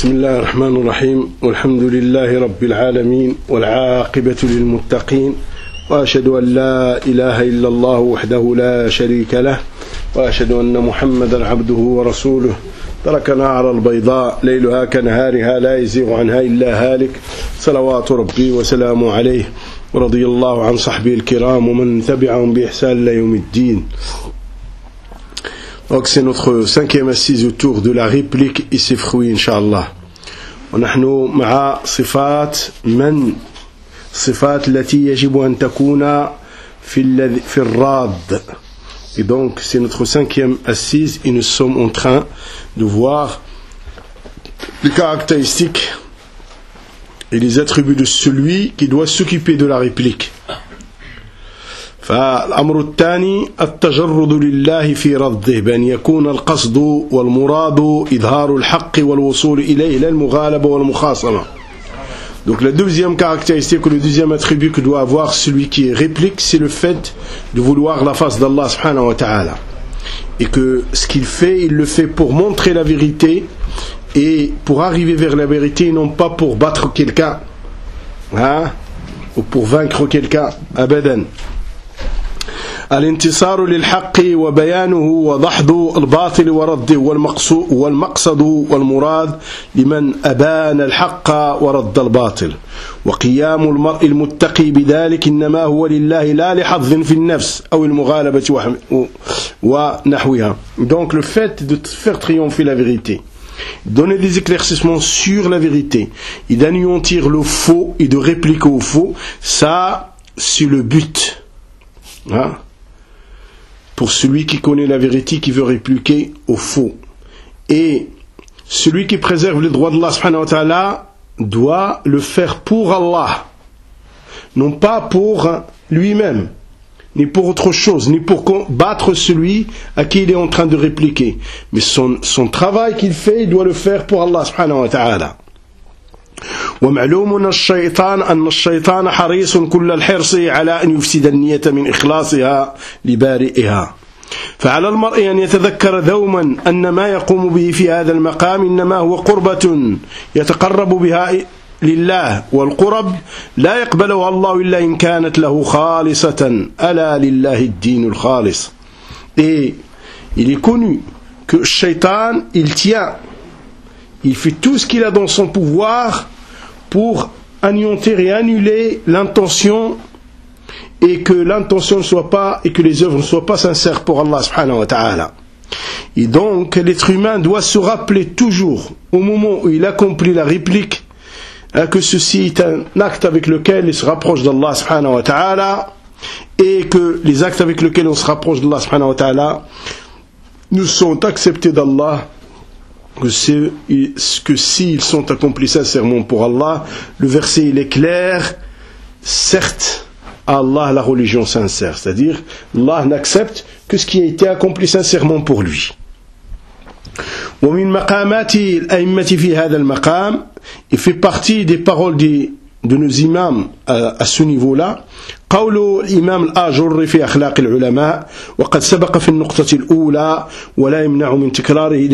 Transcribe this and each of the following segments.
بسم الله الرحمن الرحيم والحمد لله رب العالمين والعاقبة للمتقين وأشهد أن لا إله إلا الله وحده لا شريك له وأشهد أن محمدا عبده ورسوله تركنا على البيضاء ليلها كنهارها لا يزيغ عنها إلا هالك صلوات ربي وسلامه عليه ورضي الله عن صحبه الكرام ومن تبعهم بإحسان إلى يوم الدين. Donc c'est notre cinquième assise autour de la réplique et ses fruits, Inch'Allah. ونحن مع صفات من صفات التي يجب أن تكون في الراد. Et donc c'est notre cinquième assise et nous sommes en train de voir les caractéristiques et les attributs de celui qui doit s'occuper de la réplique. فالأمر الثاني التجرد لله في رده بأن يكون القصد والمراد إظهار الحق والوصول إليه لا المغالبة والمخاصمة. Donc la deuxième caractéristique ou le deuxième attribut que doit avoir celui qui réplique, c'est le fait de vouloir la face d'Allah subhanahu wa ta'ala. Et que ce qu'il fait, il le fait pour montrer la vérité et pour arriver vers la vérité, non pas pour battre quelqu'un, ou pour vaincre quelqu'un, abadan. الانتصار للحق وبيانه وضحض الباطل ورده والمقصد والمراد لمن أبان الحق ورد الباطل وقيام المرء المتقي بذلك إنما هو لله لا لحظ في النفس أو المغالبة ونحوها. Donc le fait de faire triompher la vérité, donner des éclaircissements sur la vérité et d'anéantir le faux et de répliquer au faux, ça c'est le but, pour celui qui connaît la vérité, qui veut répliquer au faux. Et celui qui préserve les droits d'Allah subhanahu wa ta'ala doit le faire pour Allah, non pas pour lui-même, ni pour autre chose, ni pour combattre celui à qui il est en train de répliquer. Mais son travail qu'il fait, il doit le faire pour Allah subhanahu wa ta'ala. ومعلوم أن الشيطان حريص كل الحرص على أن يفسد النية من إخلاصها لبارئها فعلى المرء أن يتذكر دوما أن ما يقوم به في هذا المقام إنما هو قربة يتقرب بها لله والقرب لا يقبلها الله إلا إن كانت له خالصة ألا لله الدين الخالص. Et il est connu que le shaitan, il fait tout ce qu'il a dans son pouvoir pour anéantir et annuler l'intention et que l'intention ne soit pas et que les œuvres ne soient pas sincères pour Allah subhanahu wa ta'ala. Et donc l'être humain doit se rappeler toujours au moment où il accomplit la réplique que ceci est un acte avec lequel il se rapproche d'Allah subhanahu wa ta'ala et que les actes avec lesquels on se rapproche d'Allah subhanahu wa ta'ala nous sont acceptés d'Allah, que s'ils sont accomplis sincèrement pour Allah. Le verset il est clair, certes à Allah la religion sincère, c'est-à-dire Allah n'accepte que ce qui a été accompli sincèrement pour lui. ومن مقامات الأئمة في هذا المقام, il fait partie des paroles de nos imams à ce niveau-là, قول الإمام الآجر في أخلاق العلماء وقد سبق في النقطة الأولى ولا يمنع من تكراره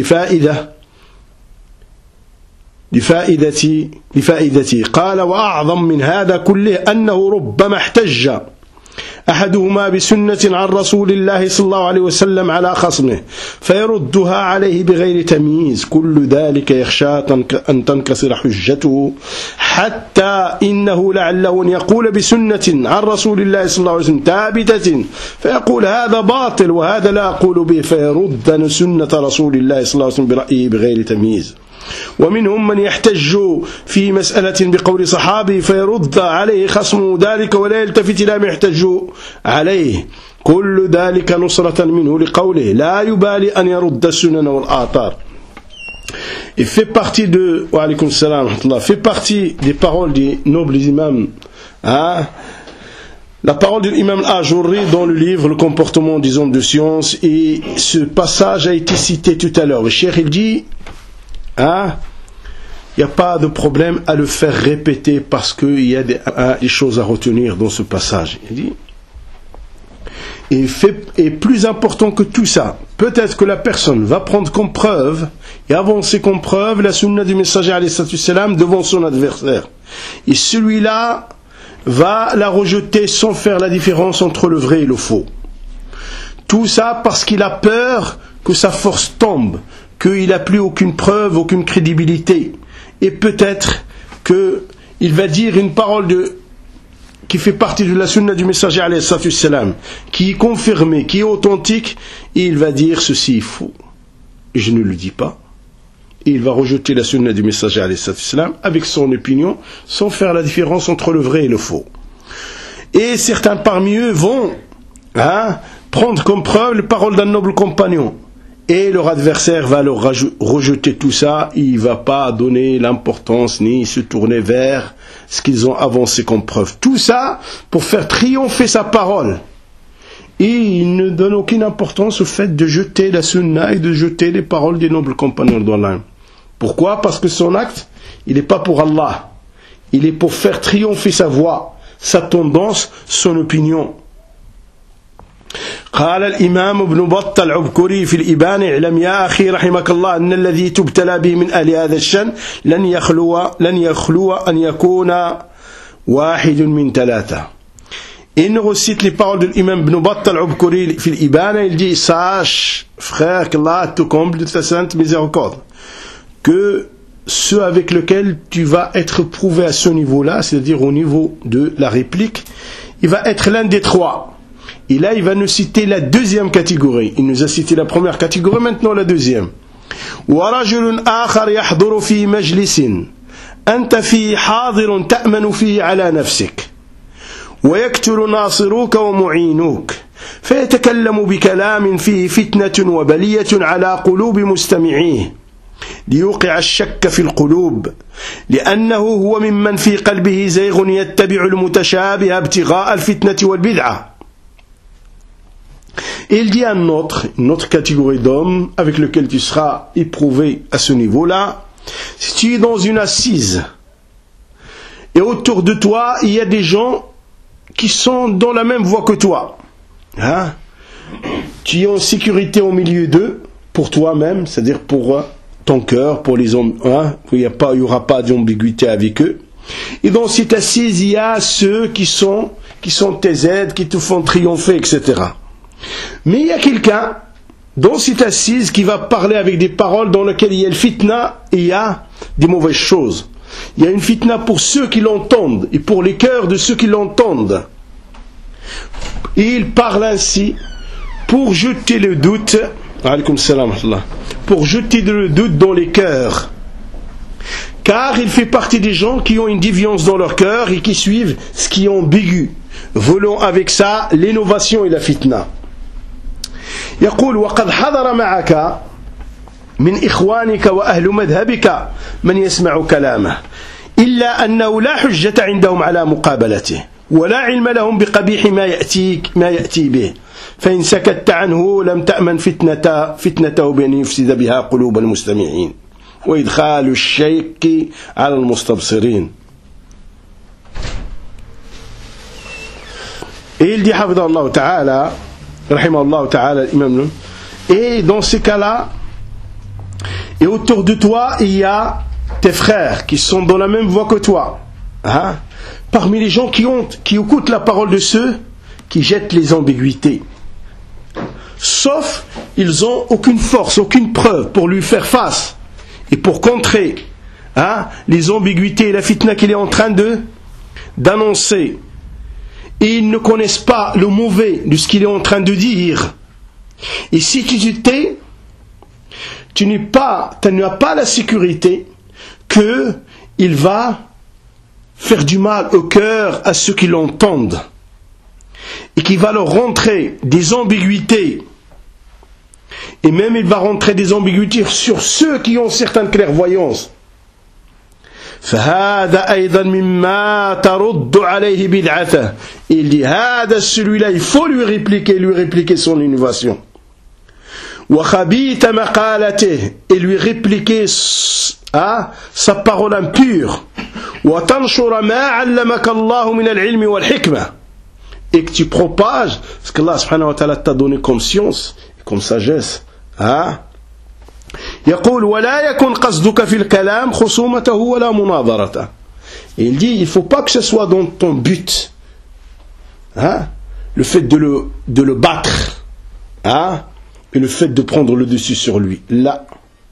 لفائدتي قال وأعظم من هذا كله أنه ربما احتج أحدهما بسنة عن رسول الله صلى الله عليه وسلم على خصمه فيردها عليه بغير تمييز كل ذلك يخشى أن تنكسر حجته حتى إنه لعله أن يقول بسنة عن رسول الله صلى الله عليه وسلم ثابتة فيقول هذا باطل وهذا لا أقول به فيرد سنة رسول الله صلى الله عليه وسلم برأيه بغير تمييز. ومنهم من يحتج في مسألة بقول صحابي فيرد عليه خصمه ذلك ولا يلتفت إلى ما يحتج عليه كل ذلك نصرة منه لقوله لا يبالي أن يرد السنن والآثار. Il fait partie des paroles des nobles imams, la parole de l'imam al-Ajurri dans le livre Le comportement des hommes de science, et ce passage a été cité tout à l'heure. Le cheikh il dit il n'y a pas de problème à le faire répéter parce qu'il y a des choses à retenir dans ce passage. Il dit est plus important que tout ça. Peut-être que la personne va prendre comme preuve et avancer comme preuve la sunna du messager alayhi salam devant son adversaire. Et celui-là va la rejeter sans faire la différence entre le vrai et le faux. Tout ça parce qu'il a peur que sa force tombe, qu'il n'a plus aucune preuve, aucune crédibilité. Et peut-être qu'il va dire une parole qui fait partie de la sunna du messager alayhi salam, qui est confirmée, qui est authentique, et il va dire ceci est faux. Et je ne le dis pas. Et il va rejeter la sunna du messager alayhi salam avec son opinion, sans faire la différence entre le vrai et le faux. Et certains parmi eux vont prendre comme preuve les paroles d'un noble compagnon. Et leur adversaire va leur rejeter tout ça, il ne va pas donner l'importance ni se tourner vers ce qu'ils ont avancé comme preuve. Tout ça pour faire triompher sa parole. Et il ne donne aucune importance au fait de jeter la sunna et de jeter les paroles des nobles compagnons d'Allah. Pourquoi? Parce que son acte, il n'est pas pour Allah. Il est pour faire triompher sa voix, sa tendance, son opinion. قال الإمام ابن بطة العبكري في الإبانة اعلم يا أخي رحمك الله أن الذي تبتلى به من أهل هذا الشأن لن يخلو أن يكون واحد من ثلاثة. Il nous recite les paroles de l'imam Ibn Battah al-Ubkuri في الإبانة. Il dit sache frère qu'Allah te comble de sa sainte miséricorde que ceux avec lesquels tu vas être prouvé à ce niveau-là, c'est-à-dire au niveau de la réplique, il va être l'un des trois. Et là, il va nous citer la deuxième catégorie. Il nous a cité la première catégorie, maintenant la deuxième. وَرَجُلٌ آخَرْ يَحْضُرُ فِي مَجْلِسٍ أَنْتَ فِي حَاضِرٌ تَأْمَنُ فِي عَلَى نَفْسِكَ وَيَكْتُرُ نَاصِرُوكَ وَمُعِينُوكَ فَيَتَكَلَّمُ بِكَلَامٍ فِيهِ فِتْنَةٌ وَبَلِيَّةٌ عَلَى قُلُوبِ مُسْتَمِعِيهِ ليوقع الشك في القلوب لأنه هو ممن في قلبه زيغ يتبع المتشابه ابتغاء الفتنة والبدعة. Et il dit à une autre catégorie d'hommes avec lequel tu seras éprouvé à ce niveau-là, si tu es dans une assise et autour de toi il y a des gens qui sont dans la même voie que toi, tu es en sécurité au milieu d'eux pour toi-même, c'est-à-dire pour ton cœur, pour les hommes, il n'y aura pas d'ambiguïté avec eux. Et dans cette assise il y a ceux qui sont tes aides, qui te font triompher, etc. Mais il y a quelqu'un dans cette assise qui va parler avec des paroles dans lesquelles il y a le fitna et il y a des mauvaises choses. Il y a une fitna pour ceux qui l'entendent et pour les cœurs de ceux qui l'entendent. Et il parle ainsi pour jeter le doute, pour jeter le doute dans les cœurs. Car il fait partie des gens qui ont une déviance dans leur cœur et qui suivent ce qui est ambigu, voulant avec ça l'innovation et la fitna. يقول وقد حضر معك من إخوانك وأهل مذهبك من يسمع كلامه إلا أنه لا حجة عندهم على مقابلته ولا علم لهم بقبيح ما يأتي به فإن سكت عنه لم تأمن فتنته بأن يفسد بها قلوب المستمعين وإدخال الشيك على المستبصرين. Et il dit حفظه الله تعالى rahimahullah ta'ala l'imam. Et dans ces cas-là, et autour de toi il y a tes frères qui sont dans la même voie que toi, parmi les gens qui écoutent la parole de ceux qui jettent les ambiguïtés, sauf ils ont aucune force, aucune preuve pour lui faire face et pour contrer les ambiguïtés et la fitna qu'il est en train d'annoncer. Et ils ne connaissent pas le mauvais de ce qu'il est en train de dire. Et si tu te tais, tu n'as pas la sécurité qu'il va faire du mal au cœur à ceux qui l'entendent et qu'il va leur rentrer des ambiguïtés. Et même il va rentrer des ambiguïtés sur ceux qui ont certaines clairvoyances. فهذا أيضا مما ترد عليه بدعته. Il dit celui-là il faut lui répliquer son innovation. وخبيث مقالته, et lui répliquer sa parole impure. وتنشر ما علمك الله من العلم والحكمة, et que tu propages ce qu'Allah subhanahu wa ta'ala t'a donné comme science et comme sagesse. يقول ولا يكن قصدك في الكلام خصومته ولا مناظرته. Et il dit, il ne faut pas que ce soit dans ton but, le fait de le battre, et le fait de prendre le dessus sur lui. Là.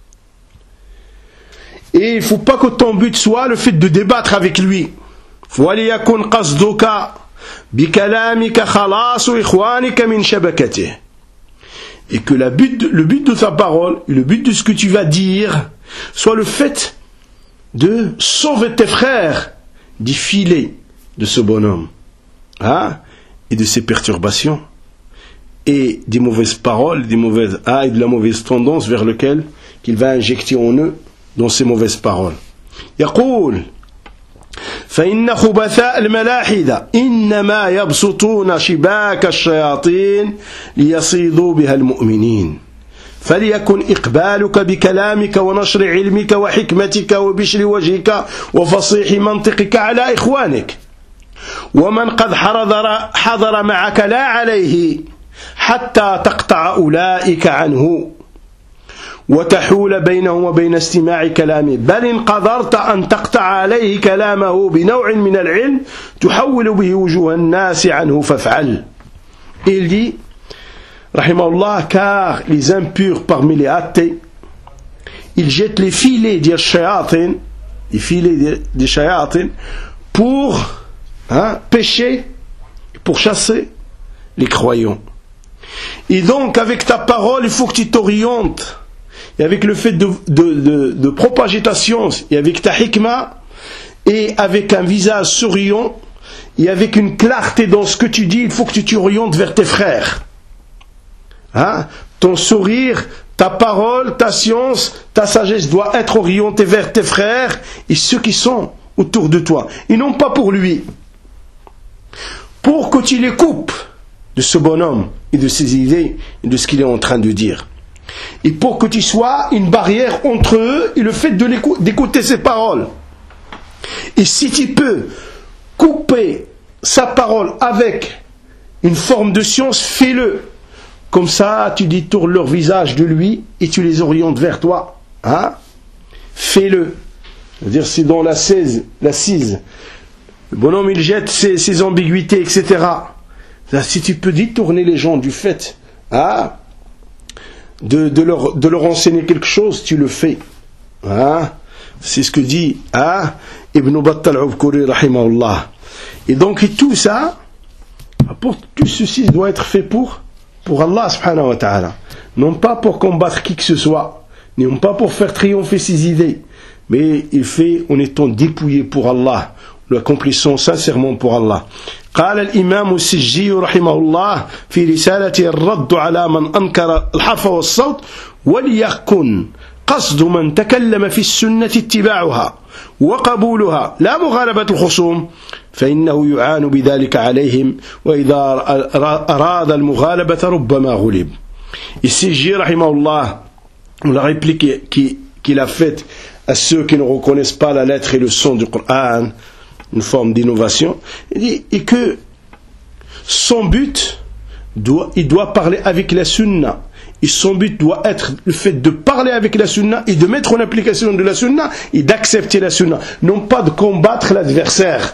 Et il ne faut pas que ton but soit le fait de débattre avec lui. وَلِيَكُنْ قَصْدُكَ بِكَلَامِكَ خَلَاصُ إِخْوَانِكَ مِنْ شَبَكَتِهِ. Et que le but de ta parole, le but de ce que tu vas dire, soit le fait de sauver tes frères du filet de ce bonhomme, et de ses perturbations, et des mauvaises paroles, et de la mauvaise tendance vers laquelle qu'il va injecter en eux dans ces mauvaises paroles. يقول فإن خبثاء الملاحدة إنما يبسطون شباك الشياطين ليصيدوا بها المؤمنين فليكن إقبالك بكلامك ونشر علمك وحكمتك وبشر وجهك وفصيح منطقك على إخوانك ومن قد حضر معك لا عليه حتى تقطع أولئك عنه وتحول بينه وبين استماع كلامه بل إن قدرت أن تقطع عليه كلامه بنوع من العلم تحول به وجوه الناس عنه فافعل. Il dit, rahimahullah, car les impurs parmi les athées, ils jettent les filets des shayatin, pour pêcher, pour chasser les croyants. Et donc avec ta parole, il faut que tu t'orientes. Et avec le fait de propager ta science, et avec ta hikmah, et avec un visage souriant, et avec une clarté dans ce que tu dis, il faut que tu t'orientes vers tes frères. Ton sourire, ta parole, ta science, ta sagesse doit être orientée vers tes frères et ceux qui sont autour de toi. Et non pas pour lui. Pour que tu les coupes de ce bonhomme, et de ses idées, et de ce qu'il est en train de dire. Et pour que tu sois une barrière entre eux et le fait d'écouter ses paroles. Et si tu peux couper sa parole avec une forme de science, fais-le. Comme ça, tu détournes leur visage de lui et tu les orientes vers toi. Fais-le. C'est-à-dire, c'est dans l'assise. Le bonhomme, il jette ses ambiguïtés, etc. Si tu peux détourner les gens du fait, de leur enseigner quelque chose, tu le fais. C'est ce que dit Ibn Battal al-Ubkuri rahimahullah. Et donc tout ça, tout ceci doit être fait pour Allah subhanahu wa ta'ala. Non pas pour combattre qui que ce soit, non pas pour faire triompher ses idées, mais il fait en étant dépouillé pour Allah, l'accomplissant sincèrement pour Allah. قال الإمام السجي رحمه الله في رسالته الرد على من أنكر الحرف والصوت وليكن قصد من تكلم في السنة اتباعها وقبولها لا مغالبة الخصوم فإنه يعان بذلك عليهم وإذا أراد المغالبة ربما غلب. السجي رحمه الله, la réplique qu'il a faite à ceux qui ne reconnaissent pas la lettre et le son du Coran, une forme d'innovation, et que son but il doit parler avec la sunna, et son but doit être le fait de parler avec la sunna et de mettre en application de la sunna et d'accepter la sunna, non pas de combattre l'adversaire,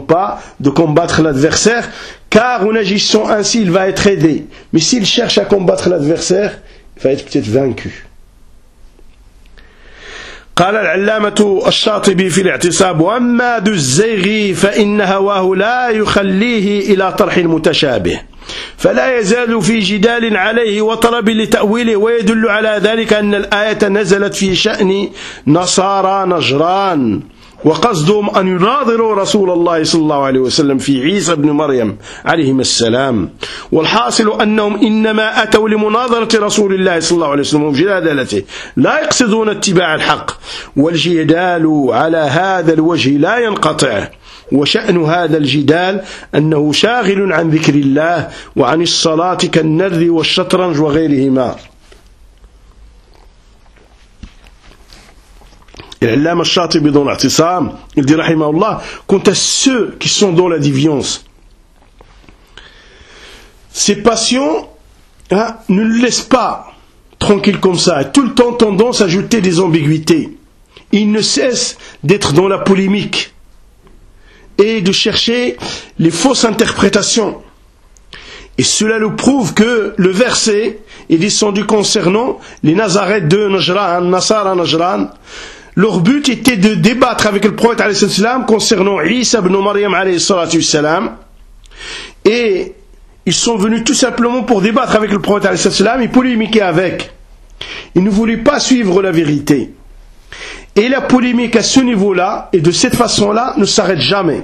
car en agissant ainsi il va être aidé, mais s'il cherche à combattre l'adversaire, il va être peut-être vaincu. قال العلامة الشاطبي في الاعتصام وأما ذو الزيغ فإن هواه لا يخليه إلى طرح المتشابه فلا يزال في جدال عليه وطلب لتأويله ويدل على ذلك أن الآية نزلت في شأن نصارى نجران وقصدهم أن يناظروا رسول الله صلى الله عليه وسلم في عيسى بن مريم عليهم السلام والحاصل أنهم إنما أتوا لمناظرة رسول الله صلى الله عليه وسلم ومجادلته لا يقصدون اتباع الحق والجدال على هذا الوجه لا ينقطع وشأن هذا الجدال أنه شاغل عن ذكر الله وعن الصلاة كالنرد والشطرنج وغيرهما. Et l'Allama al-Shatibi dans l'I'tisam, il dit rahimahullah, quant à ceux qui sont dans la déviance, ses passions ne le laissent pas tranquille comme ça, a tout le temps tendance à ajouter des ambiguïtés. Il ne cesse d'être dans la polémique et de chercher les fausses interprétations. Et cela nous prouve que le verset est descendu concernant les Nazarètes de Najran, Nasara Najran. Leur but était de débattre avec le prophète alayhi salam concernant Isa ibn Maryam alayhi salam. Et ils sont venus tout simplement pour débattre avec le prophète alayhi salam et polémiquer avec. Ils ne voulaient pas suivre la vérité. Et la polémique à ce niveau-là et de cette façon-là ne s'arrête jamais.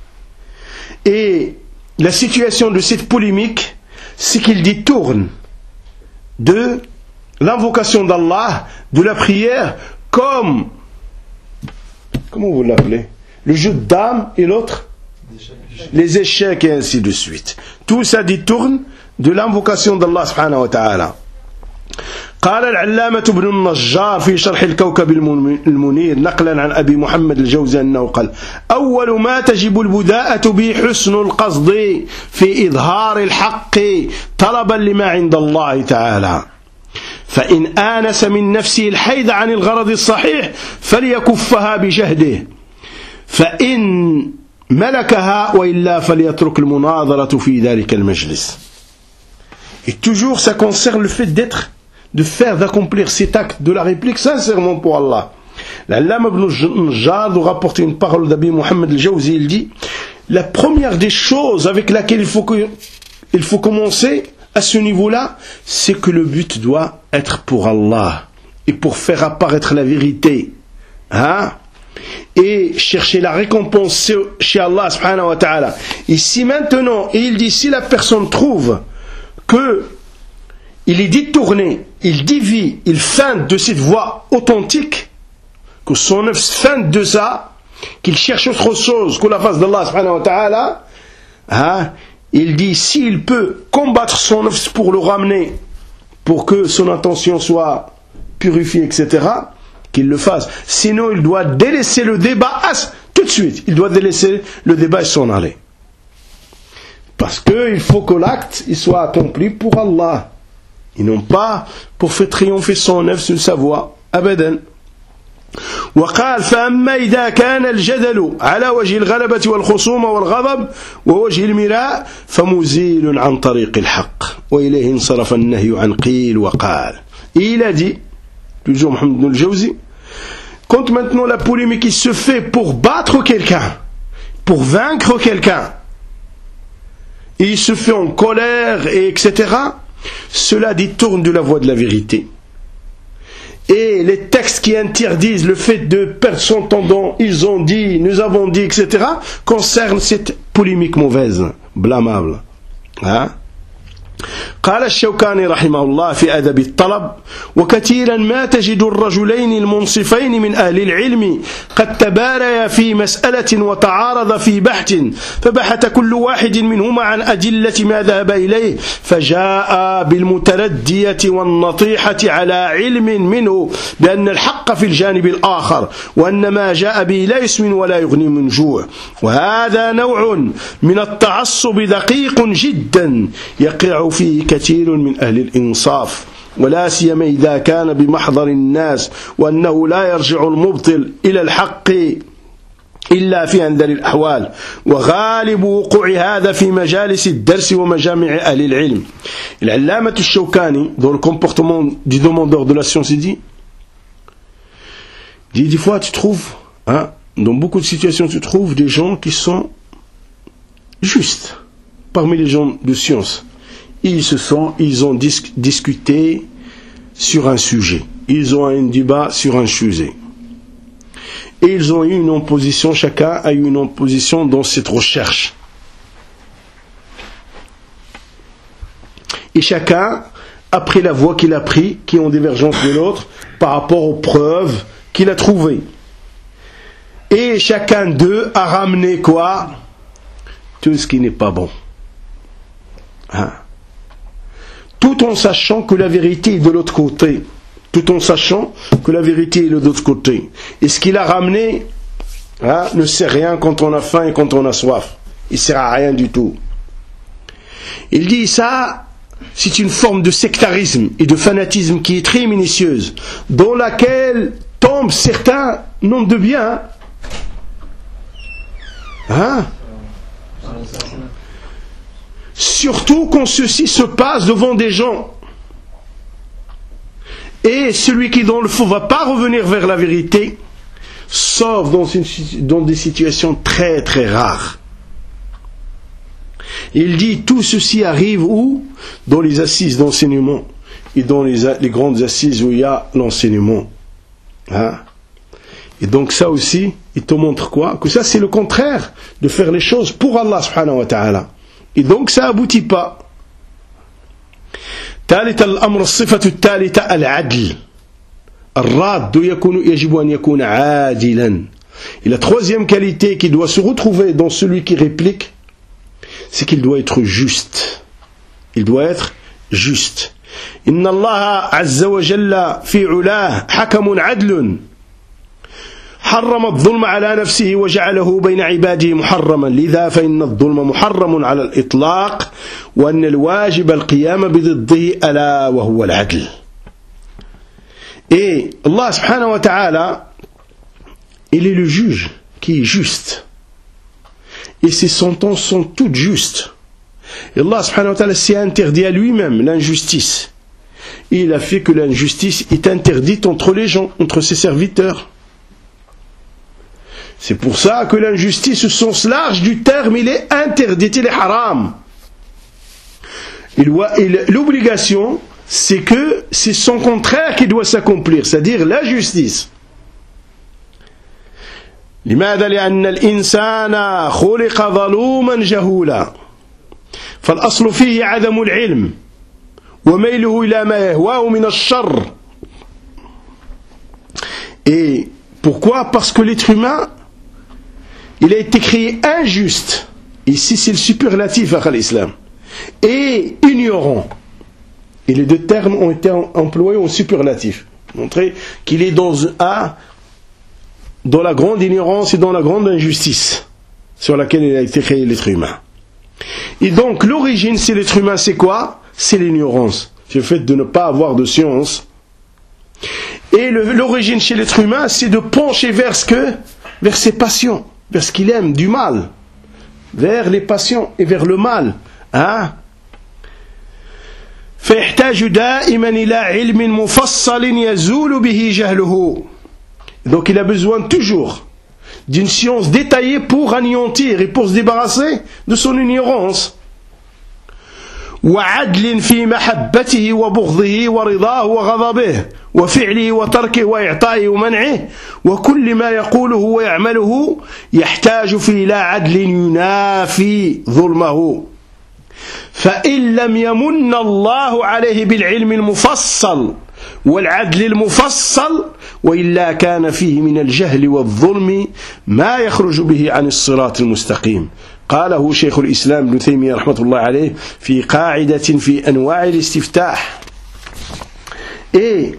Et la situation de cette polémique, c'est qu'ils détournent de l'invocation d'Allah, de la prière, comme, comment vous l'appelez, le jeu de dames et l'autre, les échecs et ainsi de suite. Tout ça détourne de l'invocation d'Allah subhanahu wa ta'ala. قال العلامة ابن النجار في شرح الكوكب المنير نقلا عن أبي محمد الجوزي أنه قال أول ما تجب البداءة به حسن القصد في إظهار الحق طلبا لما عند الله تعالى فإن آنس من نفسه الحيد عن الغرض الصحيح فليكفها بجهده فإن ملكها وإلا فليترك المناظرة في ذلك المجلس. Et toujours ça concerne le fait d'accomplir cet acte de la réplique sincèrement pour Allah. L'Allama ibn Najjar nous rapporte une parole d'Abi Muhammad al-Jawzi, il dit la première des choses avec laquelle il faut commencer à ce niveau-là, c'est que le but doit être pour Allah et pour faire apparaître la vérité. Et chercher la récompense chez Allah subhanahu wa ta'ala. Et si maintenant, et il dit, si la personne trouve que il est détourné, il dévie, il feinte de cette voie authentique, que son œuvre feinte de ça, qu'il cherche autre chose que la face d'Allah subhanahu wa ta'ala, il dit, s'il peut combattre son œuvre pour le ramener, pour que son intention soit purifiée, etc., qu'il le fasse. Sinon, il doit délaisser le débat tout de suite. Il doit délaisser le débat et s'en aller. Parce qu'il faut que l'acte soit accompli pour Allah. Et non pas pour faire triompher son œuvre sur sa voie. Abadan. وقال فأما إذا كان الجدل على وجه الغلبة والخصومة والغضب ووجه المراء فمزيل عن طريق الحق وإليه انصرف النهي عن قيل وقال. Il a dit, toujours Mohamed ibn al-Jawzi, quand maintenant la polémique qui se fait pour battre quelqu'un, pour vaincre quelqu'un, et il se fait en colère, et etc., cela détourne de la voie de la vérité. Et les textes qui interdisent le fait de perdre son temps, ils ont dit, nous avons dit, etc., concernent cette polémique mauvaise, blâmable. قال الشوكاني رحمه الله في أدب الطلب وكثيرا ما تجد الرجلين المنصفين من أهل العلم قد تباريا في مسألة وتعارض في بحث فبحث كل واحد منهما عن أدلة ما ذهب إليه فجاء بالمتردية والنطيحة على علم منه بأن الحق في الجانب الآخر وأن ما جاء به لا يسمن ولا يغني من جوع وهذا نوع من التعصب دقيق جدا يقع فيه كثير من أهل الإنصاف ولا سيما إذا كان بمحضر الناس وأنه لا يرجع المبطل إلى الحق إلا في أنذر الأحوال وغالب وقوع هذا في مجالس الدرس ومجامع أهل العلم. العلامة الشوكاني dans le comportement du demandeur de la science il dit des fois tu trouves dans beaucoup de situations tu trouves des gens qui sont justes parmi les gens de science. Ils ont discuté sur un sujet. Ils ont un débat sur un sujet. Et ils ont eu une opposition, chacun a eu une opposition dans cette recherche. Et chacun a pris la voie qu'il a pris, qui est en divergence de l'autre, par rapport aux preuves qu'il a trouvées. Et chacun d'eux a ramené quoi? Tout ce qui n'est pas bon. Tout en sachant que la vérité est de l'autre côté. Tout en sachant que la vérité est de l'autre côté. Et ce qu'il a ramené ne sert à rien quand on a faim et quand on a soif. Il ne sert à rien du tout. Il dit ça, c'est une forme de sectarisme et de fanatisme qui est très minutieuse, dans laquelle tombent certains noms de biens. Hein? Surtout quand ceci se passe devant des gens. Et celui qui est dans le faux ne va pas revenir vers la vérité, sauf dans des situations très très rares. Il dit tout ceci arrive où? Dans les assises d'enseignement et dans les grandes assises où il y a l'enseignement. Hein? Et donc ça aussi, il te montre quoi? Que ça c'est le contraire de faire les choses pour Allah subhanahu wa ta'ala. Et donc ça aboutit pas. ثالث الأمر الصفة الثالثة العدل. الراد يجب أن يكون عادلا. Et la troisième qualité qui doit se retrouver dans celui qui réplique, c'est qu'il doit être juste. Il doit être juste. إن الله عز وجل في علاه حكم عدل. حرم الظلم على نفسه وجعله بين عباده محرما لذا فإن الظلم محرم على الإطلاق وأن الواجب القيام بضده ألا وهو العدل. Et Allah subhanahu wa ta'ala, il est le juge qui est juste. Et ses sentences sont toutes justes. Et Allah subhanahu wa ta'ala s'est interdit à lui-même l'injustice. Et il a fait que l'injustice est interdite entre les gens, entre ses serviteurs. C'est pour ça que l'injustice, au sens large du terme, il est interdit, il est haram. L'obligation, c'est que c'est son contraire qui doit s'accomplir, c'est-à-dire la justice. لماذا؟ لأن الإنسان خلق ظلوما جهولا فالأصل فيه عدم العلم وميله إلى ما يهواه من الشر. Et pourquoi? Parce que l'être humain, il a été créé injuste. Ici c'est le superlatif à l'islam. Et ignorant. Et les deux termes ont été employés au superlatif. Montrer qu'il est dans la grande ignorance et dans la grande injustice sur laquelle il a été créé l'être humain. Et donc l'origine c'est l'être humain, c'est quoi? C'est l'ignorance. C'est le fait de ne pas avoir de science. Et l'origine chez l'être humain, c'est de pencher vers ses passions, vers ce qu'il aime, du mal, vers les passions et vers le mal. Hein? فيحتاج دائما إلى علم مفصل يزول به جهله. Donc il a besoin toujours d'une science détaillée pour anéantir et pour se débarrasser de son ignorance. وعدل في محبته وبغضه ورضاه وغضبه وفعله وتركه وإعطائه ومنعه وكل ما يقوله ويعمله يحتاج في لا عدل ينافي ظلمه. فإن لم يمن الله عليه بالعلم المفصل والعدل المفصل وإلا كان فيه من الجهل والظلم ما يخرج به عن الصراط المستقيم. قاله شيخ الإسلام ابن تيمية رحمة الله عليه في قاعدة في أنواع الاستفتاح. Et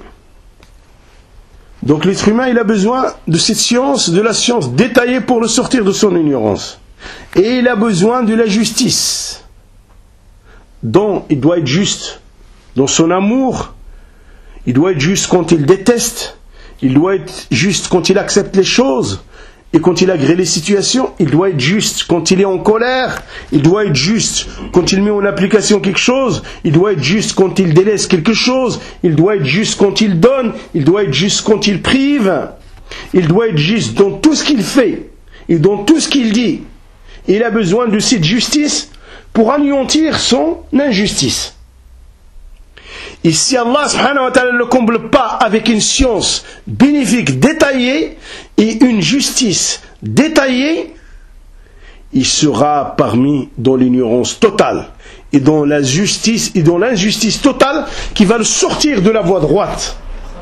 donc l'être humain, il a besoin de cette science, de la science détaillée pour le sortir de son ignorance. Et il a besoin de la justice. Donc il doit être juste dans son amour, il doit être juste quand il déteste, il doit être juste quand il accepte les choses, et quand il agrée les situations, il doit être juste quand il est en colère, il doit être juste quand il met en application quelque chose, il doit être juste quand il délaisse quelque chose, il doit être juste quand il donne, il doit être juste quand il prive, il doit être juste dans tout ce qu'il fait et dans tout ce qu'il dit. Il a besoin de cette justice pour anéantir son injustice. Et si Allah subhanahu wa ta'ala ne le comble pas avec une science bénéfique détaillée et une justice détaillée, il sera parmi dans l'ignorance totale et dans la justice et dans l'injustice totale qui va le sortir de la voie droite.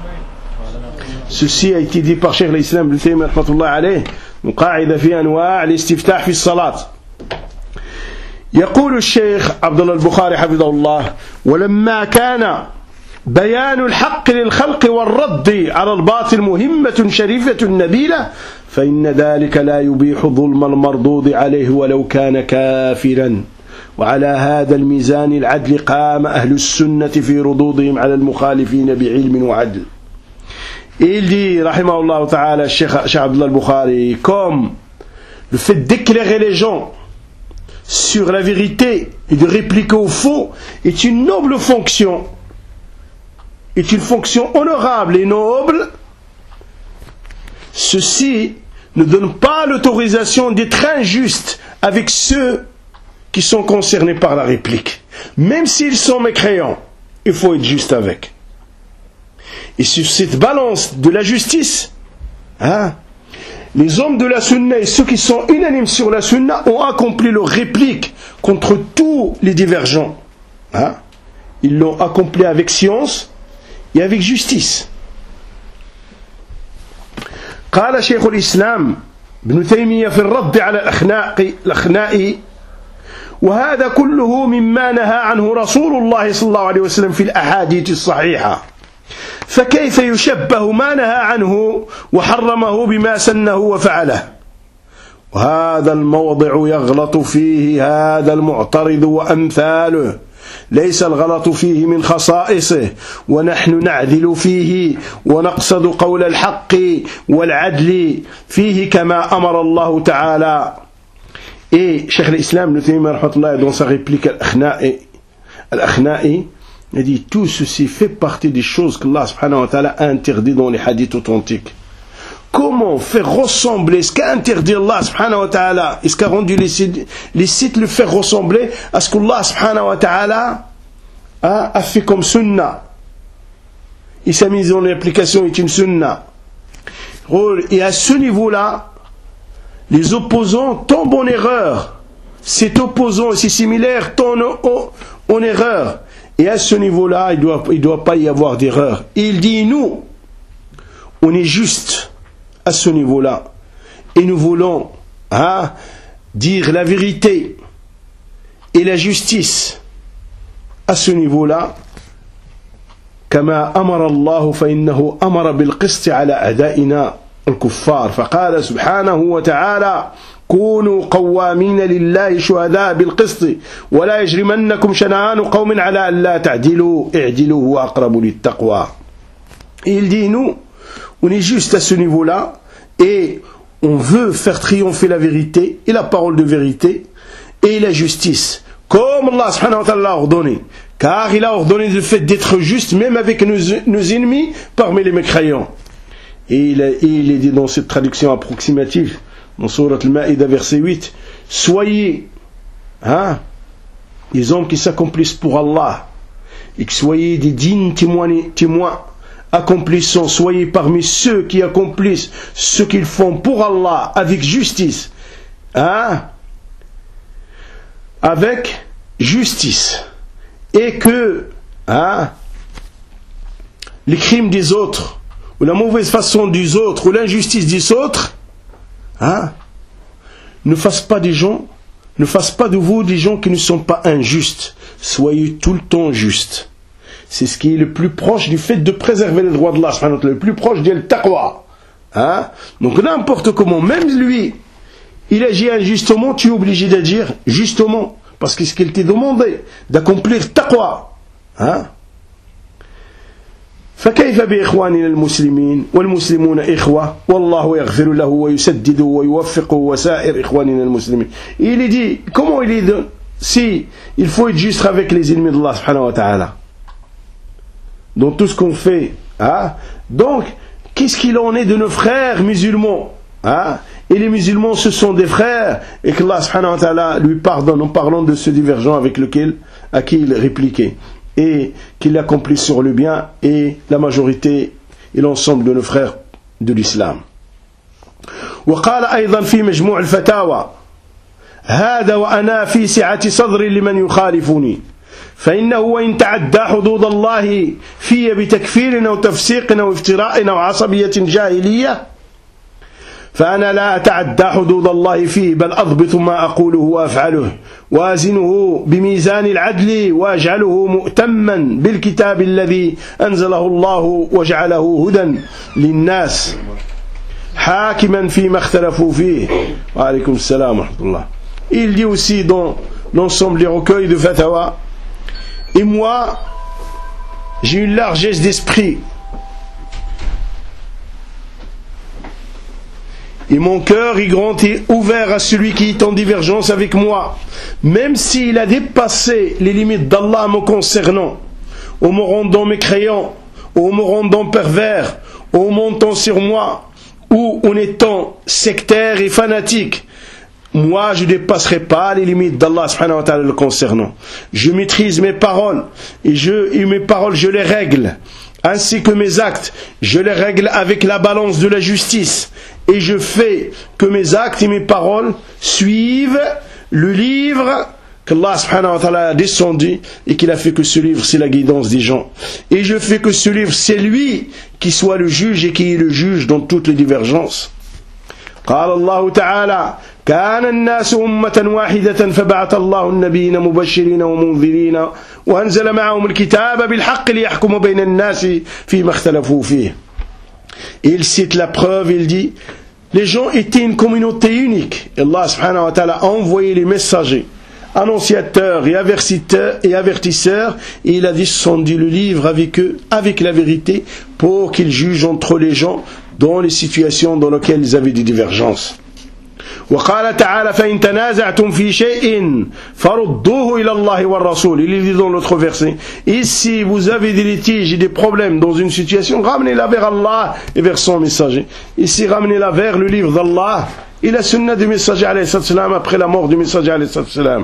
Ceci a été dit par Cheikh l'Islam Ibn Taymiyyah rahmatullah alayh, قاعدة في أنواع الاستفتاح في الصلاة. يقول الشيخ عبد الله البخاري حفظه الله: ولما كان بيان الحق للخلق والرد على الباطل مهمة شريفة نبيلة فإن ذلك لا يبيح ظلم المردود عليه ولو كان كافرا وعلى هذا الميزان العدل قام أهل السنة في ردودهم على المخالفين بعلم وعدل. Et il dit, rahimahullah ta'ala, Cheikh Abdullah al-Bukhari, comme le fait d'éclairer les gens sur la vérité et de répliquer au faux est une noble fonction, est une fonction honorable et noble, ceci ne donne pas l'autorisation d'être injuste avec ceux qui sont concernés par la réplique. Même s'ils sont mécréants, il faut être juste avec. Et sur cette balance de la justice, les hommes de la sunna et ceux qui sont unanimes sur la sunna ont accompli leur réplique contre tous les divergents. Ils l'ont accompli avec science et avec justice. قال شيخ الإسلام ابن تيمية في الرد على الأخناء وهذا كله مما نهى عنه رسول الله صلى الله عليه وسلم في الأحاديث الصحيحة فكيف يشبه ما نهى عنه وحرمه بما سنه وفعله وهذا الموضع يغلط فيه هذا المعترض وأمثاله ليس الغلط فيه من خصائصه ونحن نعدل فيه ونقصد قول الحق والعدل فيه كما أمر الله تعالى. Et Cheikh l'Islam, le Taymiyya rahmatullah, dans sa réplique Al-Akhna'i, il dit tout ceci fait partie des choses qu'Allah subhanahu wa ta'ala a interdit dans les hadiths authentiques. Comment faire ressembler ce qu'a interdit Allah subhanahu wa ta'ala et ce qu'a rendu licite le faire ressembler à ce qu'Allah subhanahu wa ta'ala a fait comme sunnah. Et sa mise en application est une sunnah. Et à ce niveau-là, les opposants tombent en erreur. Cet opposant et ses similaires tombent en erreur. Et à ce niveau-là, il ne doit pas y avoir d'erreur. Il dit, nous, on est juste à ce niveau-là. Et nous voulons dire la vérité et la justice à ce niveau-là. كما أمر الله فإنه أمر بالقسط على أعدائنا الكفار فقال سبحانه وتعالى كونوا قوامين لله شهداء بالقسط ولا يجرمنكم شنآن قوم على ألا تعدلوا اعدلوا هو أقرب للتقوى. Il dit nous on est juste à ce niveau-là et on veut faire triompher la vérité et la parole de vérité et la justice comme Allah subhanahu wa ta'ala l'a ordonné, car il a ordonné le fait d'être juste même avec nos ennemis parmi les mécréants. Et il est dit dans cette traduction approximative dans Surat Al-Ma'ida verset 8, soyez des hommes qui s'accomplissent pour Allah et que soyez des dignes témoins accomplissant, soyez parmi ceux qui accomplissent ce qu'ils font pour Allah avec justice, avec justice, et que les crimes des autres ou la mauvaise façon des autres ou l'injustice des autres ne fassent pas de vous des gens qui ne sont pas injustes. Soyez tout le temps justes. C'est ce qui est le plus proche du fait de préserver les droits de Allah, le plus proche du taqwa. Donc n'importe comment, même lui, il agit injustement, tu es obligé d'agir justement, parce que ce qu'il t'est demandé, d'accomplir taqwa. فكيف بإخواننا المسلمين والمسلمون إخوة والله يغفر له ويسدد ويوفق وسائر إخواننا المسلمين. Il est dit, comment il est dit, si il faut être juste avec les ennemis d'Allah subhanahu wa ta'ala dans tout ce qu'on fait. Donc, qu'est-ce qu'il en est de nos frères musulmans? Et les musulmans, ce sont des frères, et que Allah subhanahu wa ta'ala lui pardonne en parlant de ce divergent avec lequel, à qui il répliquait, et qu'il accomplit sur le bien, et la majorité et l'ensemble de nos frères de l'islam. وقال أيضا في مجموع الفتاوى هذا وأنا في سعة صدر لمن يخالفني فإنه وإن تعدى حدود الله في بتكفير أو تفسيق أو افتراء أو عصبية جاهلية فأنا لا أتعدى حدود الله فيه بل أضبط ما أقوله وأفعله وأزنه بميزان العدل وأجعله مؤتما بالكتاب الذي أنزله الله وجعله هدى للناس حاكما فيما اختلفوا فيه. وعليكم السلام ورحمة الله. Il dit aussi dans l'ensemble des recueils de fatawa. Et moi, j'ai une largesse d'esprit. Et mon cœur est grand et ouvert à celui qui est en divergence avec moi, même s'il a dépassé les limites d'Allah me concernant, ou me rendant mécréant, ou me rendant pervers, ou montant sur moi, ou en étant sectaire et fanatique. Moi, je ne dépasserai pas les limites d'Allah subhanahu wa ta'ala le concernant. Je maîtrise mes paroles, et mes paroles, je les règle, ainsi que mes actes, je les règle avec la balance de la justice. Et je fais que mes actes et mes paroles suivent le livre qu'Allah subhanahu wa ta'ala a descendu et qu'il a fait que ce livre c'est la guidance des gens. Et je fais que ce livre c'est lui qui soit le juge et qui est le juge dans toutes les divergences. قال الله تعالى كان الناس أمة واحدة فبعث الله النبيين مبشرين ومنذرين وأنزل معهم الكتاب بالحق ليحكم بين الناس فيما اختلفوا فيه. Et il cite la preuve, il dit les gens étaient une communauté unique. Et Allah subhanahu wa ta'ala a envoyé les messagers, annonciateurs et avertisseurs, et il a descendu le livre avec eux, avec la vérité, pour qu'ils jugent entre les gens dans les situations dans lesquelles ils avaient des divergences. وقال تعالى فإن تنازعتم في شيء فردوه إلى الله والرسول. Il dit dans l'autre verset, et si vous avez des litiges et des problèmes dans une situation, ramenez-la vers Allah et vers son messager. Ici, ramenez-la vers le livre d'Allah et la sunna du messager alayhi salam après la mort du messager alayhi salam.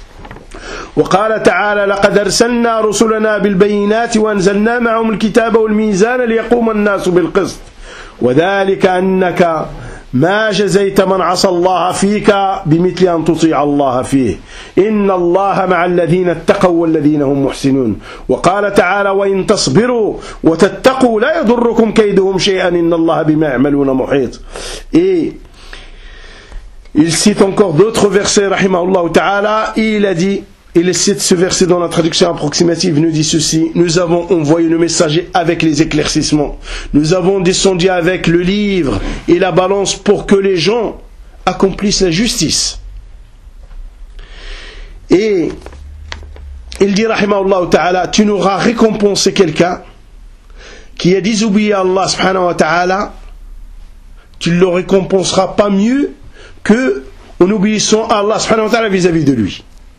وقال تعالى لقد أرسلنا رسلنا بالبينات وأنزلنا معهم الكتاب والميزان ليقوم الناس بالقسط وذلك أنك ما جزيت من عصى الله فيك بمثل أن تطيع الله فيه إن الله مع الذين اتقوا والذين هم محسنون. وقال تعالى وإن تصبروا وتتقوا لا يضركم كيدهم شيئا إن الله بما يعملون محيط. Et il cite encore d'autres versets rahimahullah ta'ala, et il a dit, il cite ce verset dans la traduction approximative, nous dit ceci: nous avons envoyé le messager avec les éclaircissements, nous avons descendu avec le livre et la balance pour que les gens accomplissent la justice. Et il dit rahimahullah ta'ala, tu n'auras récompensé quelqu'un qui a désobéi à Allah subhanahu wa ta'ala, tu ne le récompenseras pas mieux que en obéissant à Allah subhanahu wa ta'ala vis-à-vis de lui.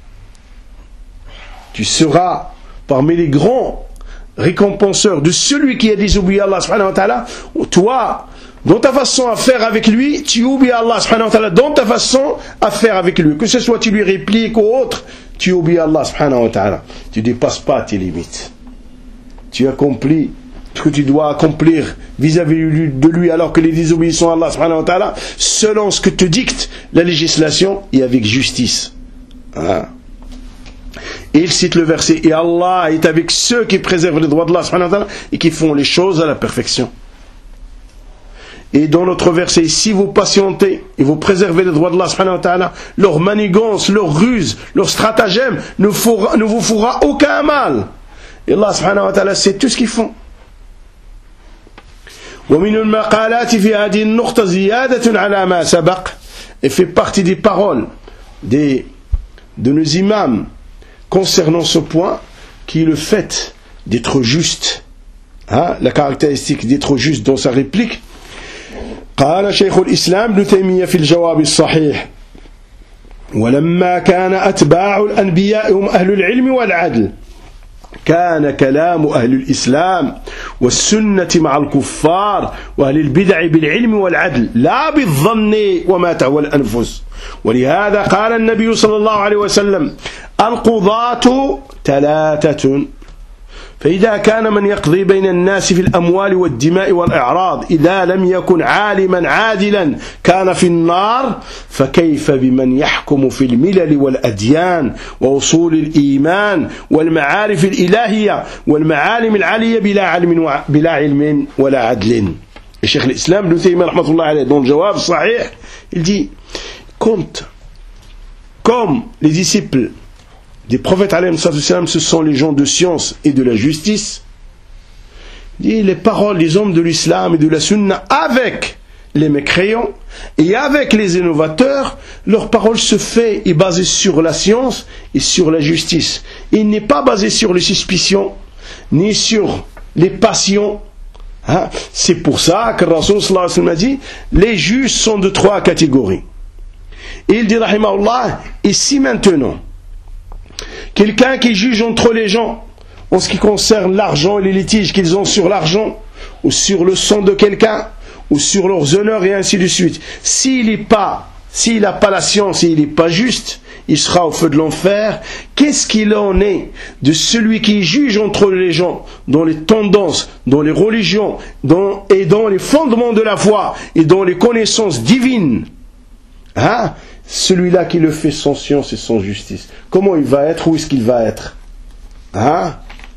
Tu seras parmi les grands récompenseurs de celui qui a désobéi à Allah subhanahu wa ta'ala. Toi, dans ta façon à faire avec lui, tu obéis à Allah subhanahu wa ta'ala dans ta façon à faire avec lui. Que ce soit tu lui répliques ou autre, tu obéis à Allah subhanahu wa ta'ala. Tu ne dépasses pas tes limites. Tu accomplis ce que tu dois accomplir vis-à-vis de lui, alors que les désobéissants à Allah subhanahu wa ta'ala, selon ce que te dicte la législation et avec justice. Hein? Et il cite le verset, et Allah est avec ceux qui préservent les droits d'Allah subhanahu wa ta'ala et qui font les choses à la perfection. Et dans l'autre verset, si vous patientez et vous préservez les droits d'Allah subhanahu wa ta'ala, leur manigance, leur ruse, leur stratagème ne vous fera aucun mal. Et Allah subhanahu wa ta'ala sait tout ce qu'ils font. ومن المقالات في هذه النقطة زيادة على ما سبق, et fait partie des paroles de nos imams concernant ce point, qui est le fait d'être juste, hein, la caractéristique d'être juste dans sa réplique. قال شيخ الإسلام ابن تيمية في الجواب الصحيح ولما كان أتباع الأنبياء هم أهل العلم والعدل كان كلام أهل الإسلام والسنة مع الكفار وأهل البدع بالعلم والعدل لا بالظن وما تهوى الأنفس. ولهذا قال النبي صلى الله عليه وسلم القضاة ثلاثة فإذا كان من يقضي بين الناس في الأموال والدماء والإعراض إذا لم يكن عالما عادلا كان في النار فكيف بمن يحكم في الملل والأديان وأصول الإيمان والمعارف الإلهية والمعالم العالية بلا علم ولا عدل. Et Cheikh l'Islam Ibn Taymiyyah rahmatullah alayhi, dans le Jawab Sahih, il dit, comme les disciples des prophètes alayhi salam, ce sont les gens de science et de la justice, dit les paroles des hommes de l'islam et de la sunna avec les mécréants, et avec les innovateurs, leur parole se fait est basée sur la science et sur la justice. Il n'est pas basé sur les suspicions, ni sur les passions. Hein? C'est pour ça que Rasul sallallahu alayhi wa sallam a dit, les juges sont de 3 catégories. Et il dit, rahimahullah, ici maintenant, quelqu'un qui juge entre les gens, en ce qui concerne l'argent et les litiges qu'ils ont sur l'argent, ou sur le sang de quelqu'un, ou sur leurs honneurs et ainsi de suite. S'il n'a pas la science et il n'est pas juste, il sera au feu de l'enfer. Qu'est-ce qu'il en est de celui qui juge entre les gens dans les tendances, dans les religions, et dans les fondements de la foi et dans les connaissances divines? Hein? Celui-là qui le fait sans science et sans justice, comment il va être? Où est-ce qu'il va être? hein؟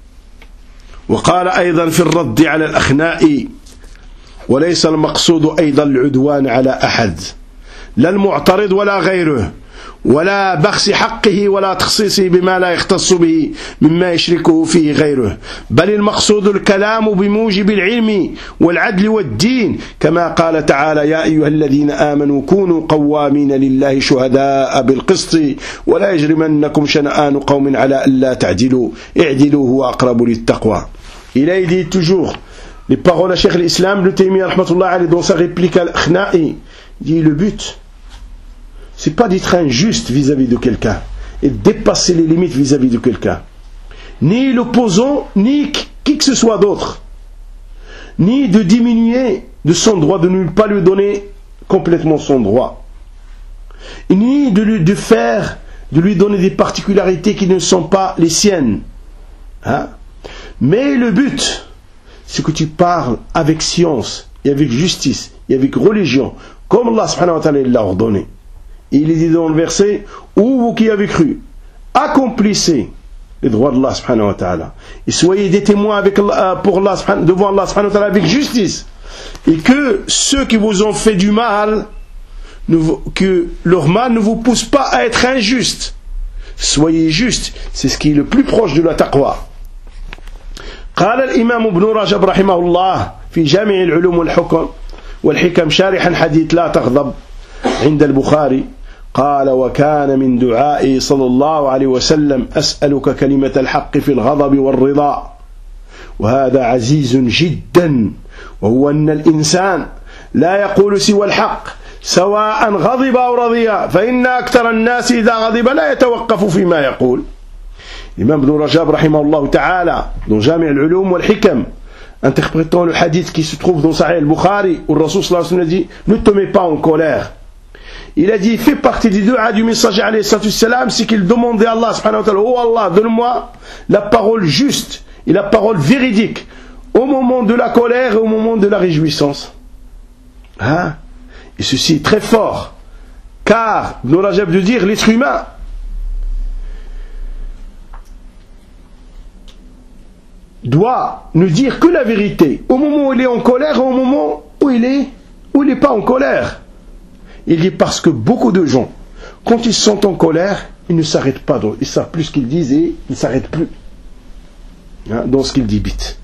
وقال أيضا في الرد على الأخناء وليس المقصود أيضا العدوان على أحد لا المعترض ولا غيره ولا بخس حقه ولا تخصيصه بما لا يختص به مما يشركه فيه غيره بل المقصود الكلام بموجب العلم والعدل والدين كما قال تعالى يا أيها الذين آمنوا كونوا قوامين لله شهداء بالقسط ولا يجرمنكم شنآن قوم على ألا تعدلوا اعدلوا هو أقرب للتقوى. Il a dit toujours les paroles à Cheikh l'Islam de Taymiyyah rahmatullah alayhi dans sa réplique à al-Khna'i. Dit le but c'est pas d'être injuste vis-à-vis de quelqu'un et de dépasser les limites vis-à-vis de quelqu'un, ni l'opposant, ni qui que ce soit d'autre, ni de diminuer de son droit, de ne pas lui donner complètement son droit, ni de lui donner des particularités qui ne sont pas les siennes. Hein? Mais le but, c'est que tu parles avec science et avec justice et avec religion, comme Allah subhanahu wa ta'ala l'a ordonné. Il est dit dans le verset, où vous qui avez cru, accomplissez les droits d'Allah subhanahu wa ta'ala et soyez des témoins avec Allah, pour Allah, devant Allah subhanahu wa ta'ala avec justice, et que ceux qui vous ont fait du mal, que leur mal ne vous pousse pas à être injuste. Soyez justes, c'est ce qui est le plus proche de la taqwa. قال الإمام ابن رجب رحمه الله في جامع العلوم والحكم شارحا حديث لا تغضب عند البخاري قال وكان من دعائي صلى الله عليه وسلم أسألك كلمة الحق في الغضب والرضا وهذا عزيز جدا وهو أن الإنسان لا يقول سوى الحق سواء غضب أو رضي فإن أكثر الناس إذا غضب لا يتوقف فيما يقول. L'imam Ibn Rajab rahimahullah ta'ala dans Jami' al-Ulum wal-Hikam, interprétant le hadith qui se trouve dans Sahih al-Bukhari où le Rasul sallallahu alayhi wa sallam a dit ne te mets pas en colère. Il a dit fait partie des du'a du messager alayhi salam, c'est qu'il demandait à Allah subhanahu wa ta'ala, oh Allah, donne-moi la parole juste et la parole véridique au moment de la colère et au moment de la réjouissance. Hein? Et ceci est très fort, car Ibn Rajab de dire l'être humain doit ne dire que la vérité au moment où il est en colère et au moment où il n'est pas en colère. Il dit parce que beaucoup de gens, quand ils sont en colère, ils ne s'arrêtent pas, ils savent plus ce qu'ils disent et ils ne s'arrêtent plus dans ce qu'ils débitent.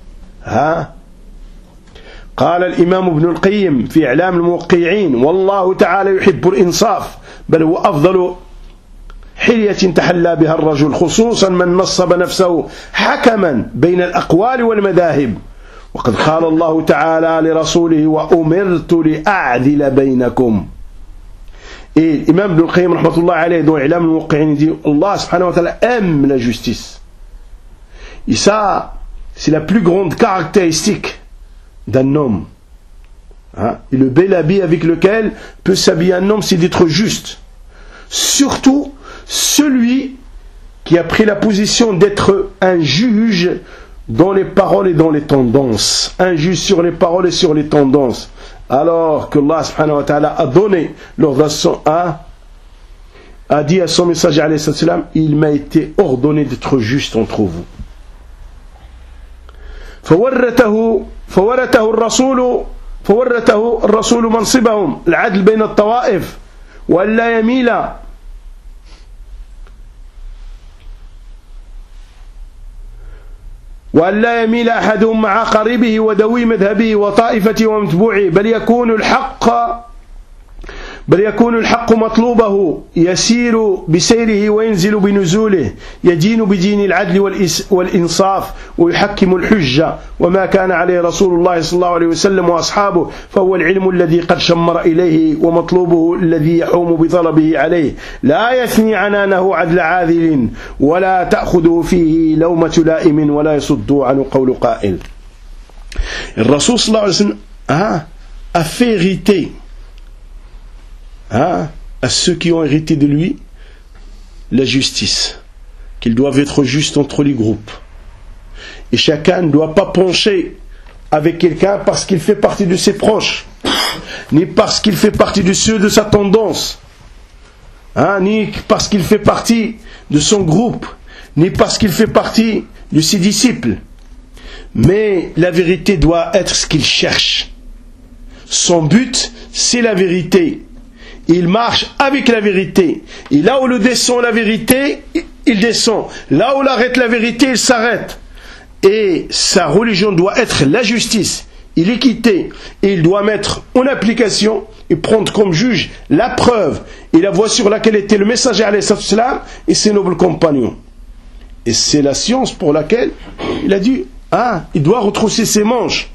قال الإمام ابن القيم في إعلام الموقعين والله تعالى يحب الإنصاف بل هو أفضل حلية تحلى بها الرجل خصوصا من نصب نفسه حكما بين الأقوال والمذاهب وقد قال الله تعالى لرسوله وأمرت لأعدل بينكم. Et l'imam Ibn al-Qayyim rahmatullah alayhi dans I'lam al-Muwaqqi'in dit Allah subhanahu wa ta'ala aime la justice. Et ça, c'est la plus grande caractéristique d'un homme. Et le bel habit avec lequel peut s'habiller un homme, c'est d'être juste. Surtout celui qui a pris la position d'être un juge dans les paroles et dans les tendances. Un juge sur les paroles et sur les tendances. Alors que Allah subhanahu wa ta'ala a donné l'ordre a dit à son messager alayhi salam, il m'a été ordonné d'être juste entre vous. فورثه الرسول منصبهم العدل بين الطوائف ولا يميل وأن لا يميل أحدهم مع قريبه ودوي مذهبه وطائفته ومتبوعه بل يكون الحق مطلوبه يسير بسيره وينزل بنزوله يدين بدين العدل والإنصاف ويحكم الحجة وما كان عليه رسول الله صلى الله عليه وسلم وأصحابه فهو العلم الذي قد شمر إليه ومطلوبه الذي يحوم بطلبه عليه لا يثني عنانه عدل عاذل ولا تأخذه فيه لومة لائم ولا يصد عنه قول قائل. الرسول صلى الله عليه وسلم a fait hériter à ceux qui ont hérité de lui la justice, qu'ils doivent être justes entre les groupes, et chacun ne doit pas pencher avec quelqu'un parce qu'il fait partie de ses proches, ni parce qu'il fait partie de ceux de sa tendance, ni parce qu'il fait partie de son groupe, ni parce qu'il fait partie de ses disciples, mais la vérité doit être ce qu'il cherche. Son but, c'est la vérité. Il marche avec la vérité. Et là où le descend la vérité, il descend. Là où l'arrête la vérité, il s'arrête. Et sa religion doit être la justice et l'équité. Et il doit mettre en application et prendre comme juge la preuve et la voie sur laquelle était le messager alayhi salam et ses nobles compagnons. Et c'est la science pour laquelle il a dit, il doit retrousser ses manches.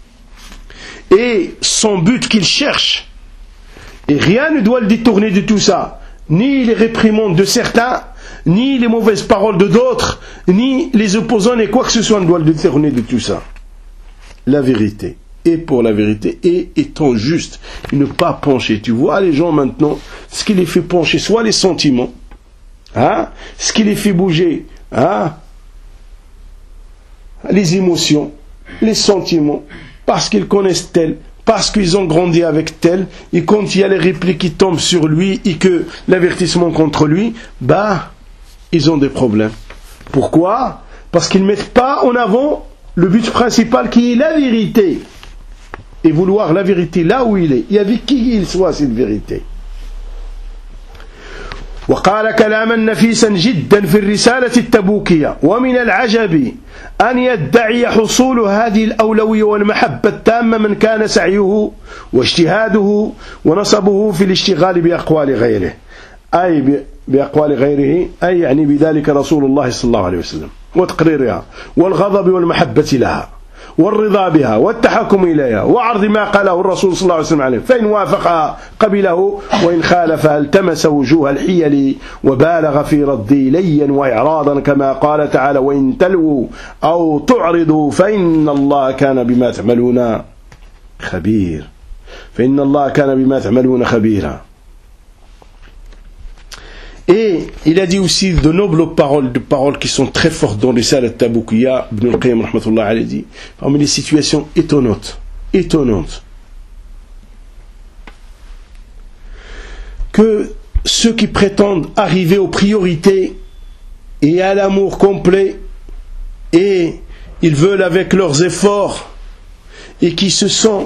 Et son but qu'il cherche, et rien ne doit le détourner de tout ça, ni les réprimandes de certains, ni les mauvaises paroles de d'autres, ni les opposants, ni quoi que ce soit ne doit le détourner de tout ça. La vérité, et pour la vérité, et étant juste, et ne pas pencher. Tu vois les gens maintenant, ce qui les fait pencher, soit les sentiments, ce qui les fait bouger, les émotions, les sentiments, parce qu'ils connaissent tel, parce qu'ils ont grandi avec tel, et quand il y a les répliques qui tombent sur lui et que l'avertissement contre lui, ils ont des problèmes. Pourquoi? Parce qu'ils ne mettent pas en avant le but principal qui est la vérité. Et vouloir la vérité là où il est, et avec qui il soit cette vérité. وقال كلاما نفيسا جدا في الرسالة التبوكية ومن العجب أن يدعي حصول هذه الأولوية والمحبة التامة من كان سعيه واجتهاده ونصبه في الاشتغال بأقوال غيره أي بأقوال غيره أي يعني بذلك رسول الله صلى الله عليه وسلم وتقريرها والغضب والمحبة لها والرضا بها والتحكم إليها وعرض ما قاله الرسول صلى الله عليه وسلم عليه فإن وافق قبله وإن خالف التمس وجوه الحيل وبالغ في رد ليا وإعراضا كما قال تعالى وإن تلووا أو تعرضوا فإن الله كان بما تعملون خبير فإن الله كان بما تعملون خبيرا. Et il a dit aussi de nobles paroles qui sont très fortes dans les salles Taboukiya. Ibn al-Qayyim rahmatullah alayhi dit parmi les situations étonnantes que ceux qui prétendent arriver aux priorités et à l'amour complet et ils veulent avec leurs efforts et qui se sont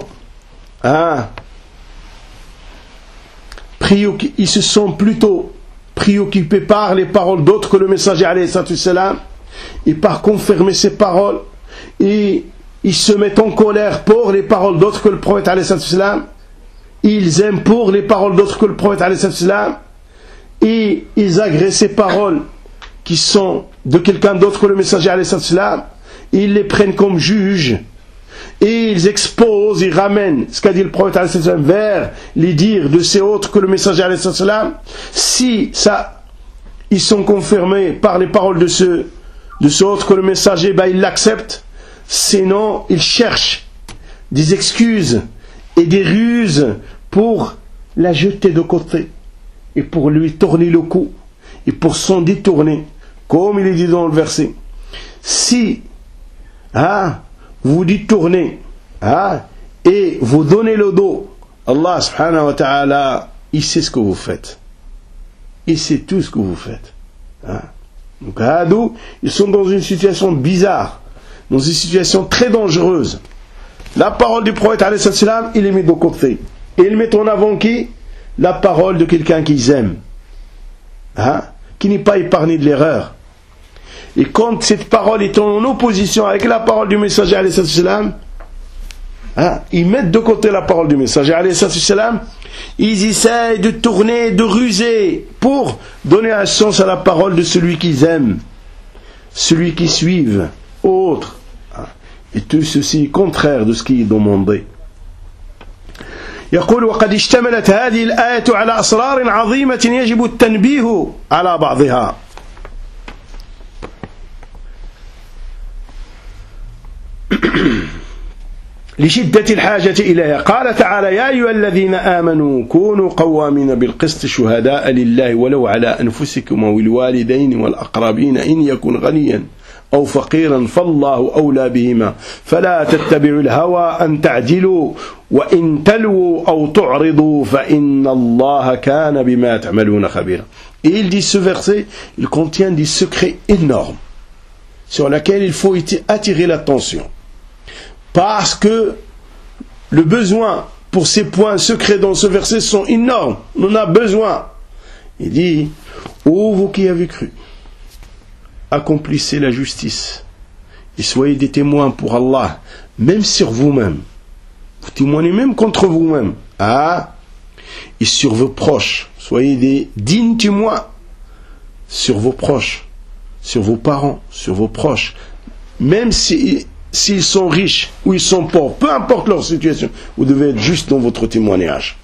ils se sont plutôt préoccupés par les paroles d'autres que le messager alayhi salam et par confirmer ces paroles et ils se mettent en colère pour les paroles d'autres que le prophète alayhi salam, ils aiment pour les paroles d'autres que le prophète alayhi salam et ils agressent ces paroles qui sont de quelqu'un d'autre que le messager alayhi salam, ils les prennent comme juges et ils exposent, ils ramènent ce qu'a dit le prophète alayhi salam vers les dires de ces autres que le messager alayhi salam. Si ça, ils sont confirmés par les paroles de ce autre que le messager, il l'accepte. Sinon, ils cherchent des excuses et des ruses pour la jeter de côté et pour lui tourner le cou et pour s'en détourner, comme il est dit dans le verset. Si vous détournez et vous donnez le dos, Allah subhanahu wa ta'ala, il sait ce que vous faites. Il sait tout ce que vous faites. Donc Hadou, ils sont dans une situation bizarre, dans une situation très dangereuse. La parole du prophète alayhi salam, il est mis de côté. Et ils mettent en avant qui? La parole de quelqu'un qu'ils aiment, qui n'est pas épargné de l'erreur. Et quand cette parole est en opposition avec la parole du messager alayhi salam, ils mettent de côté la parole du messager alayhi salam, ils essayent de tourner, de ruser pour donner un sens à la parole de celui qu'ils aiment, celui qu'ils suivent, autre. Et tout ceci est contraire de ce qui est demandé. يقول وقد اشتملت هذه الآية على أسرار عظيمة يجب التنبيه على بعضها. لشدة الحاجة إليها. قال تعالى يا أيها الذين آمنوا كونوا قوامين بالقسط شهداء لله ولو على أنفسكم والوالدين والأقربين إن يكن غنيا أو فقيرا فالله أولى بهما فلا تتبعوا الهوى أن تعدلوا وإن تلووا أو تعرضوا فإن الله كان بما تعملون خبيرا. Et il dit ce verset, il contient des secrets énormes sur lesquels il faut attirer l'attention. Parce que le besoin pour ces points secrets dans ce verset sont énormes. On en a besoin. Il dit, ô vous qui avez cru, accomplissez la justice et soyez des témoins pour Allah, même sur vous-même. Vous témoignez même contre vous-même. Et sur vos proches. Soyez des dignes témoins sur vos proches, sur vos parents, sur vos proches. Même s'ils sont riches ou ils sont pauvres, peu importe leur situation, vous devez être juste dans votre témoignage.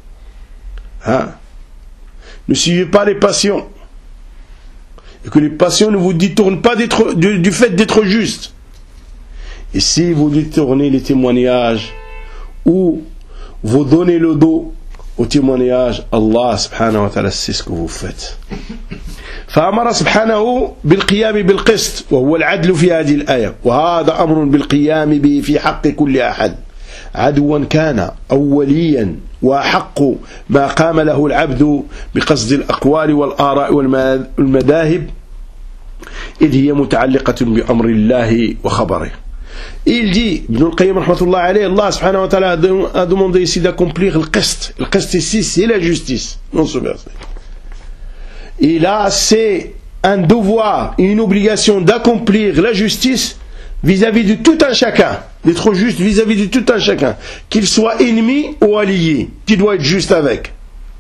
Ne suivez pas les passions. Et que les passions ne vous détournent pas du fait d'être juste. Et si vous détournez les témoignages ou vous donnez le dos au témoignage, Allah subhanahu wa ta'ala sait ce que vous faites. فأمر سبحانه بالقيام بالقسط وهو العدل في هذه الآية وهذا أمر بالقيام به في حق كل أحد عدوا كان أو وليا وأحق ما قام له العبد بقصد الأقوال والآراء والمذاهب إذ هي متعلقة بأمر الله وخبره. Il dit, Ibn al-Qayyim rahmatullah alayhi, Allah subhanahu wa ta'ala a demandé ici d'accomplir le qist. Le qist ici, c'est la justice, non ce verset. Et là, c'est un devoir, une obligation d'accomplir la justice vis-à-vis de tout un chacun, d'être juste vis-à-vis de tout un chacun, qu'il soit ennemi ou allié, tu dois être juste avec.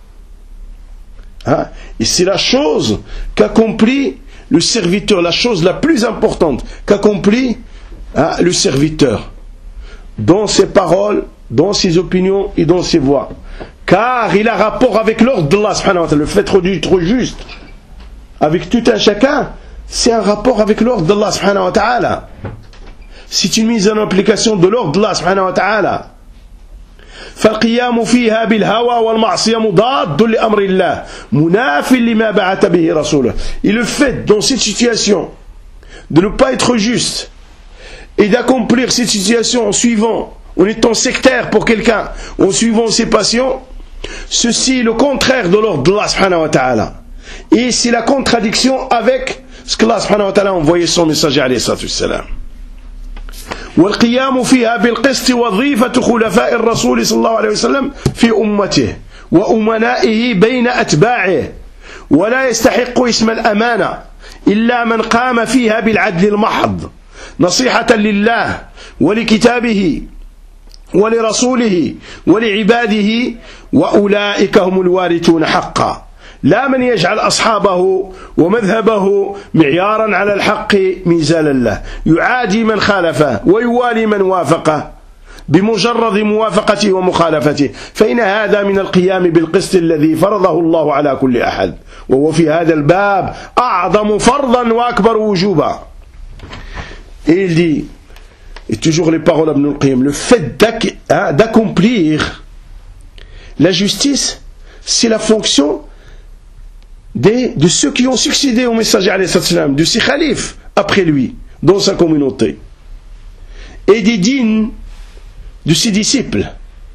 Et c'est la chose qu'accomplit le serviteur, la chose la plus importante qu'accomplit le serviteur dans ses paroles, dans ses opinions et dans ses voix, car il a rapport avec l'ordre d'Allah subhanahu wa ta'ala. Le fait d'être juste avec tout un chacun, c'est un rapport avec l'ordre d'Allah subhanahu wa ta'ala. C'est une mise en application de l'ordre d'Allah subhanahu wa ta'ala. فالقيام فيها بالهوى والمعصية مضاد لأمر الله مناف لما بعث به رسوله. Et le fait dans cette situation de ne pas être juste et d'accomplir cette situation en étant sectaire pour quelqu'un, en suivant ses passions, ceci est le contraire de l'ordre d'Allah subhanahu wa ta'ala. Et c'est la contradiction avec ce que Allah subhanahu wa ta'ala a envoyé son messager alayhi salatu wassalam. والقيام فيها بالقسط وظيفة خلفاء الرسول صلى الله عليه وسلم في أمته وأمنائه بين أتباعه ولا يستحق اسم الأمانة إلا من قام فيها بالعدل المحض نصيحة لله ولكتابه ولرسوله ولعباده وأولئك هم الوارثون حقا لا من يجعل أصحابه ومذهبه معيارا على الحق ميزانا له يعادي من خالفه ويوالي من وافقه بمجرد موافقته ومخالفته فإن هذا من القيام بالقسط الذي فرضه الله على كل أحد وهو في هذا الباب أعظم فرضا وأكبر وجوبا. Et il dit, et toujours les paroles d'Ibn al-Qayyim, le fait d'accomplir la justice, c'est la fonction de ceux qui ont succédé au messager alayhi salam, de ses khalifes après lui, dans sa communauté, et des dignes de ses disciples.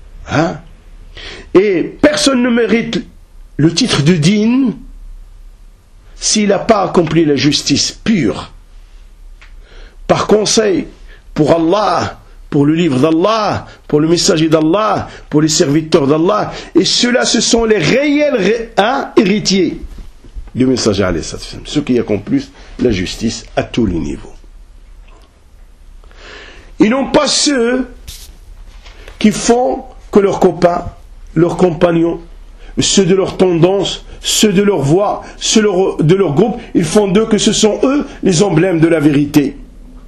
Et personne ne mérite le titre de digne s'il n'a pas accompli la justice pure. Par conseil pour Allah, pour le livre d'Allah, pour le messager d'Allah, pour les serviteurs d'Allah, et ceux-là, ce sont les réels héritiers du messager alayhi salam, ceux qui accomplissent la justice à tous les niveaux. Ils n'ont pas ceux qui font que leurs copains, leurs compagnons, ceux de leur tendance, ceux de leur voix, ceux de leur groupe, ils font d'eux que ce sont eux les emblèmes de la vérité.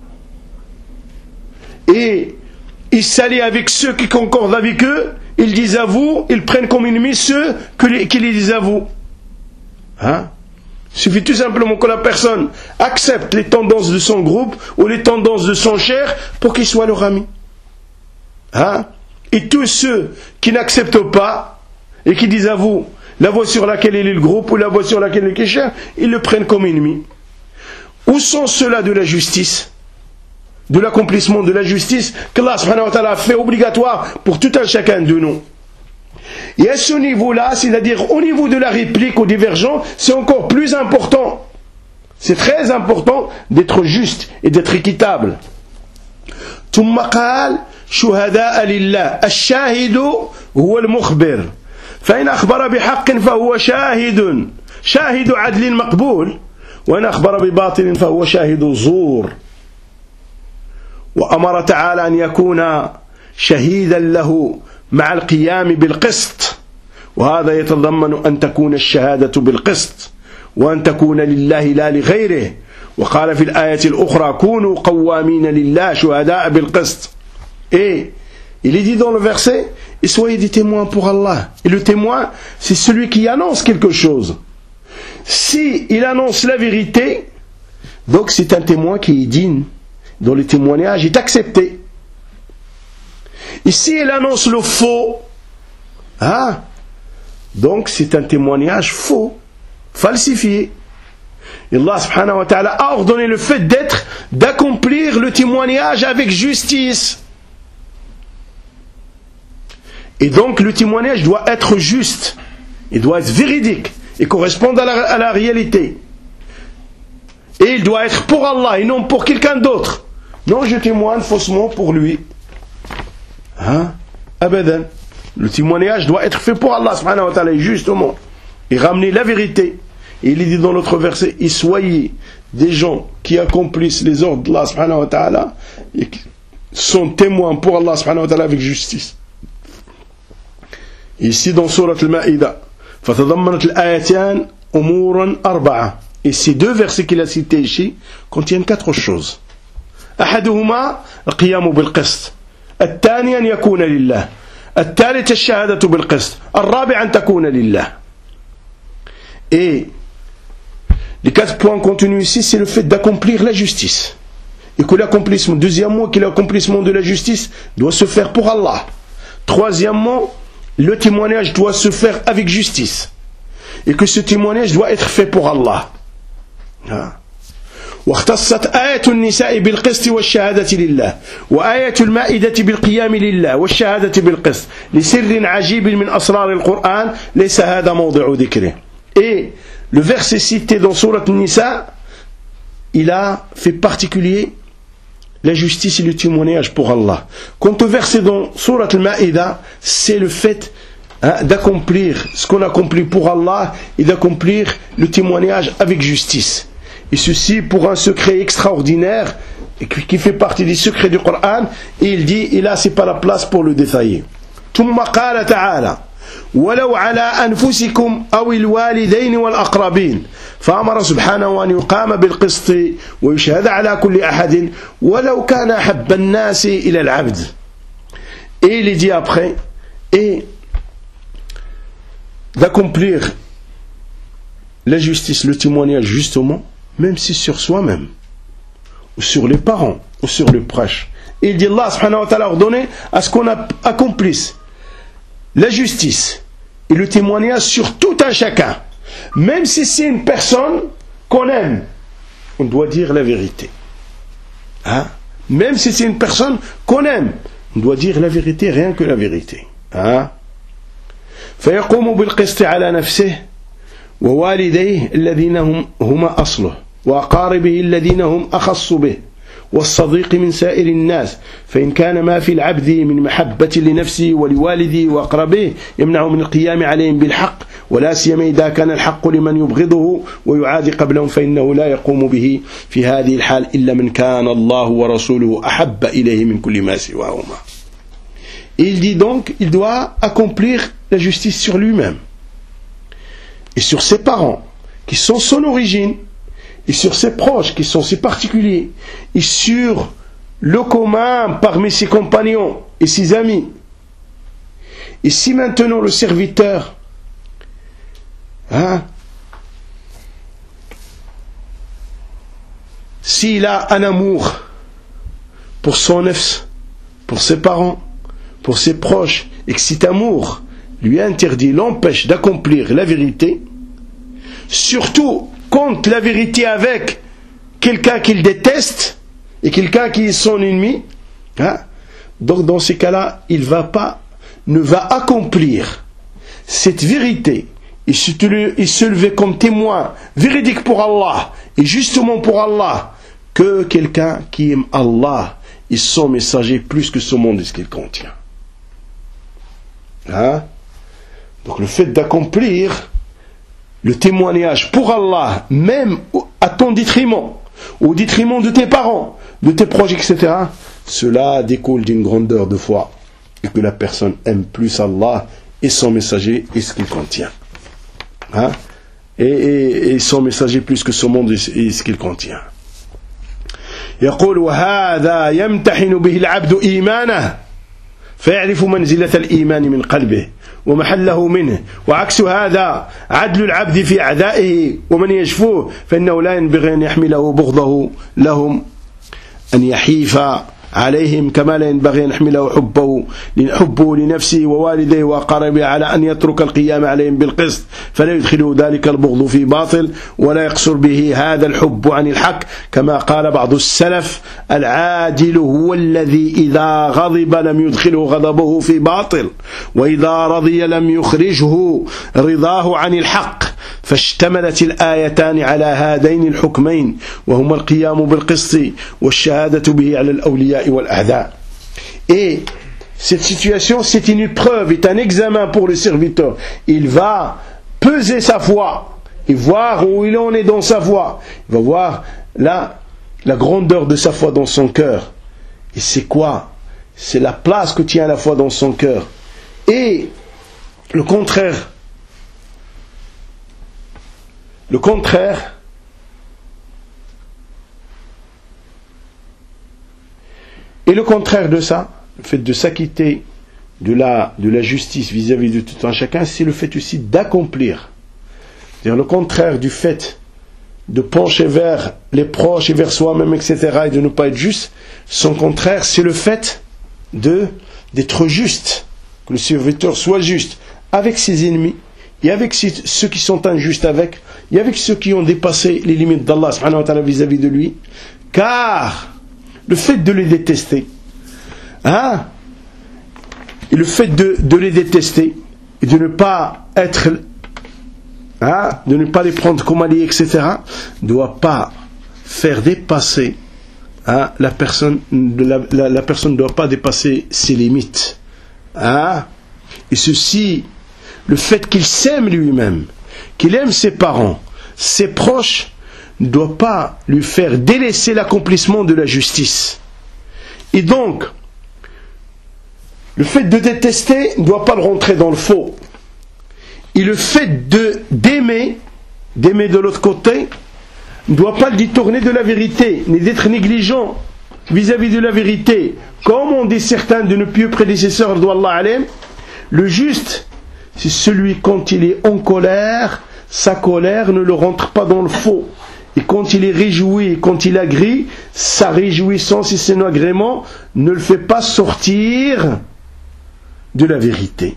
Et ils s'allient avec ceux qui concordent avec eux, ils disent à vous, ils prennent comme ennemis ceux qui les disent à vous. Hein? Il suffit tout simplement que la personne accepte les tendances de son groupe ou les tendances de son cher pour qu'il soit leur ami. Hein? Et tous ceux qui n'acceptent pas et qui disent à vous la voie sur laquelle il est le groupe ou la voie sur laquelle il est cher, ils le prennent comme ennemi. Où sont ceux-là de la justice, de l'accomplissement de la justice qu'Allah subhanahu wa ta'ala a fait obligatoire pour tout un chacun de nous? Et à ce niveau-là, c'est-à-dire au niveau de la réplique aux divergents, c'est encore plus important. C'est très important d'être juste et d'être équitable. ثم قال شهداء لله الشاهد هو المخبر فإن أخبر بحق فهو شاهد عدل مقبول وإن أخبر بباطل فهو شاهد زور. وأمر تعالى أن يكون شهيدا له مع القيام بالقسط، وهذا يتضمن أن تكون الشهادة بالقسط وأن تكون لله لا لغيره. وقال في الآية الأخرى كونوا قوامين لله شهداء بالقسط. Et il est dit dans le verset, et soyez des témoins pour Allah. Et le témoin, c'est celui qui annonce quelque chose. Si il annonce la vérité, donc c'est un témoin qui est digne, dont le témoignage est accepté. Et si il annonce le faux, donc c'est un témoignage faux, falsifié. Et Allah subhanahu wa ta'ala a ordonné le fait d'accomplir le témoignage avec justice. Et donc le témoignage doit être juste, il doit être véridique et correspondre à la réalité. Et il doit être pour Allah et non pour quelqu'un d'autre. Non, je témoigne faussement pour lui. Abadan. Le témoignage doit être fait pour Allah subhanahu wa ta'ala, justement, et ramener la vérité. Et il est dit dans l'autre verset, et soyez des gens qui accomplissent les ordres d'Allah subhanahu wa ta'ala et qui sont témoins pour Allah subhanahu wa ta'ala avec justice. Ici dans Surat al-Ma'ida, فَتَضَمَّنَتْ الْآيَتَانِ أُمُورًا أَرْبَعًا. Et ces deux versets qu'il a cités ici contiennent quatre choses. أحدهما القيام بالقسط، الثاني أن يكون لله، الثالث الشهادة بالقسط، الرابع أن تكون لله. Et les quatre points contenus ici, c'est le fait d'accomplir la justice. Et que l'accomplissement, deuxièmement, que l'accomplissement de la justice doit se faire pour Allah. Troisièmement, le témoignage doit se faire avec justice. Et que ce témoignage doit être fait pour Allah. واختصت آية النساء بالقسط والشهادة لله وآية المائدة بالقيام لله والشهادة بالقسط لسر عجيب من أسرار القرآن ليس هذا موضع ذكره. Et le verset cité dans Surat Nisa, il a fait particulier la justice et le témoignage pour Allah. Quant au verset dans Surat Al-Ma'ida, c'est le fait d'accomplir ce qu'on accomplit pour Allah et d'accomplir le témoignage avec justice. Et ceci pour un secret extraordinaire qui fait partie des secrets du Coran. Et il dit, et là c'est pas la place pour le détailler. ثم قال تعالى ولو على أنفسكم أو الوالدين والأقربين فأمر سبحانه أن يقام بالقسط ويشهد على كل أحد ولو كان أحب الناس إلى العبد. Et il dit après, et d'accomplir la justice, le témoignage justement, même si sur soi-même, ou sur les parents, ou sur les proches. Et il dit, Allah subhanahu wa ta'ala a ordonné à ce qu'on accomplisse la justice et le témoignage sur tout un chacun. Même si c'est une personne qu'on aime, on doit dire la vérité. Même si c'est une personne qu'on aime, on doit dire la vérité, rien que la vérité. فيقوم بالقسط على نفسه ووالديه الذين هما أصله وأقاربه الذين هم أخص به والصديق من سائر الناس فإن كان ما في العبد من محبة لنفسه ولوالده وأقربه يمنع من القيام عليهم بالحق ولا سيما إذا كان الحق لمن يبغضه ويعادي قبلهم فإنه لا يقوم به في هذه الحال إلا من كان الله ورسوله أحب إليه من كل ما سواهما. Il dit donc, il doit accomplir la justice sur lui-même et sur ses parents qui sont son origine, et sur ses proches qui sont ses particuliers, et sur le commun parmi ses compagnons et ses amis. Et si maintenant le serviteur s'il a un amour pour son nefs, pour ses parents, pour ses proches, et que cet amour lui interdit, l'empêche d'accomplir la vérité, surtout quand la vérité avec quelqu'un qu'il déteste et quelqu'un qui est son ennemi, donc dans ces cas-là, il ne va accomplir cette vérité et se lever comme témoin véridique pour Allah et justement pour Allah que quelqu'un qui aime Allah et son messager plus que ce monde et ce qu'il contient. Donc le fait d'accomplir le témoignage pour Allah, même à ton détriment, au détriment de tes parents, de tes proches, etc., cela découle d'une grandeur de foi et que la personne aime plus Allah et son messager et ce qu'il contient. Et son messager plus que ce monde et ce qu'il contient. يقول وهذا يمتحن به العبد إيمانه فيعرف منزلة الإيمان من قلبه ومحله منه وعكس هذا عدل العبد في أعدائه ومن يشفوه فإنه لا ينبغي أن يحمله بغضه لهم أن يحيف عليهم كما لا ينبغي أن يحمله حبه لنفسه ووالديه وأقاربه على أن يترك القيام عليهم بالقسط فلا يدخله ذلك البغض في باطل ولا يقصر به هذا الحب عن الحق كما قال بعض السلف العادل هو الذي إذا غضب لم يدخله غضبه في باطل وإذا رضي لم يخرجه رضاه عن الحق فاشتملت الآيتان على هذين الحكمين وهما القيام بالقسط والشهادة به على الأولياء والأعداء. Et cette situation, c'est une épreuve, est un examen pour le serviteur. Il va peser sa foi et voir où il en est dans sa foi. Il va voir la grandeur de sa foi dans son cœur. Et c'est quoi? C'est la place que tient la foi dans son cœur. Et le contraire. Le contraire, et le contraire de ça, le fait de s'acquitter de la justice vis-à-vis de tout un chacun, c'est le fait aussi d'accomplir. C'est-à-dire le contraire du fait de pencher vers les proches et vers soi-même, etc., et de ne pas être juste, son contraire, c'est le fait d'être juste, que le serviteur soit juste avec ses ennemis, et avec ceux qui sont injustes avec, et avec ceux qui ont dépassé les limites d'Allah subhanahu wa ta'ala vis-à-vis de lui, car le fait de les détester, et le fait de les détester, et de ne pas être, de ne pas les prendre comme alliés, etc., ne doit pas faire dépasser, la personne ne doit pas dépasser ses limites. Et ceci, le fait qu'il s'aime lui-même, qu'il aime ses parents, ses proches, ne doit pas lui faire délaisser l'accomplissement de la justice. Et donc, le fait de détester ne doit pas le rentrer dans le faux. Et le fait d'aimer de l'autre côté, ne doit pas le détourner de la vérité, ni d'être négligent vis-à-vis de la vérité. Comme ont dit certains de nos pieux prédécesseurs, d'Allah alayhim, le juste, c'est celui quand il est en colère, sa colère ne le rentre pas dans le faux. Et quand il est réjoui, quand il agrée, sa réjouissance et son agrément ne le fait pas sortir de la vérité.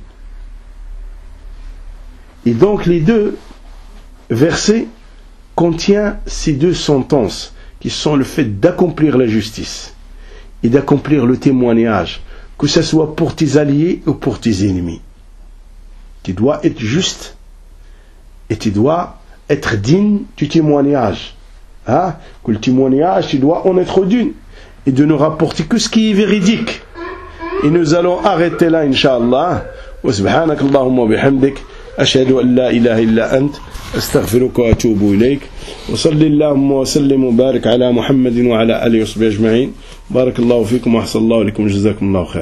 Et donc les deux versets contiennent ces deux sentences qui sont le fait d'accomplir la justice et d'accomplir le témoignage, que ce soit pour tes alliés ou pour tes ennemis. Tu dois être juste et tu dois être digne du témoignage. Que le témoignage, tu dois en être digne et de ne rapporter que ce qui est véridique. Et nous allons arrêter là, Inch'Allah. Wa subhanak Allahumma bihamdik. أشهد أن لا إله إلا أنت أستغفرك وأتوب إليك وصل اللهم وسلم وبارك على محمد وعلى آله وصحبه أجمعين. بارك الله فيكم وأحسن الله إليكم جزاكم الله خير.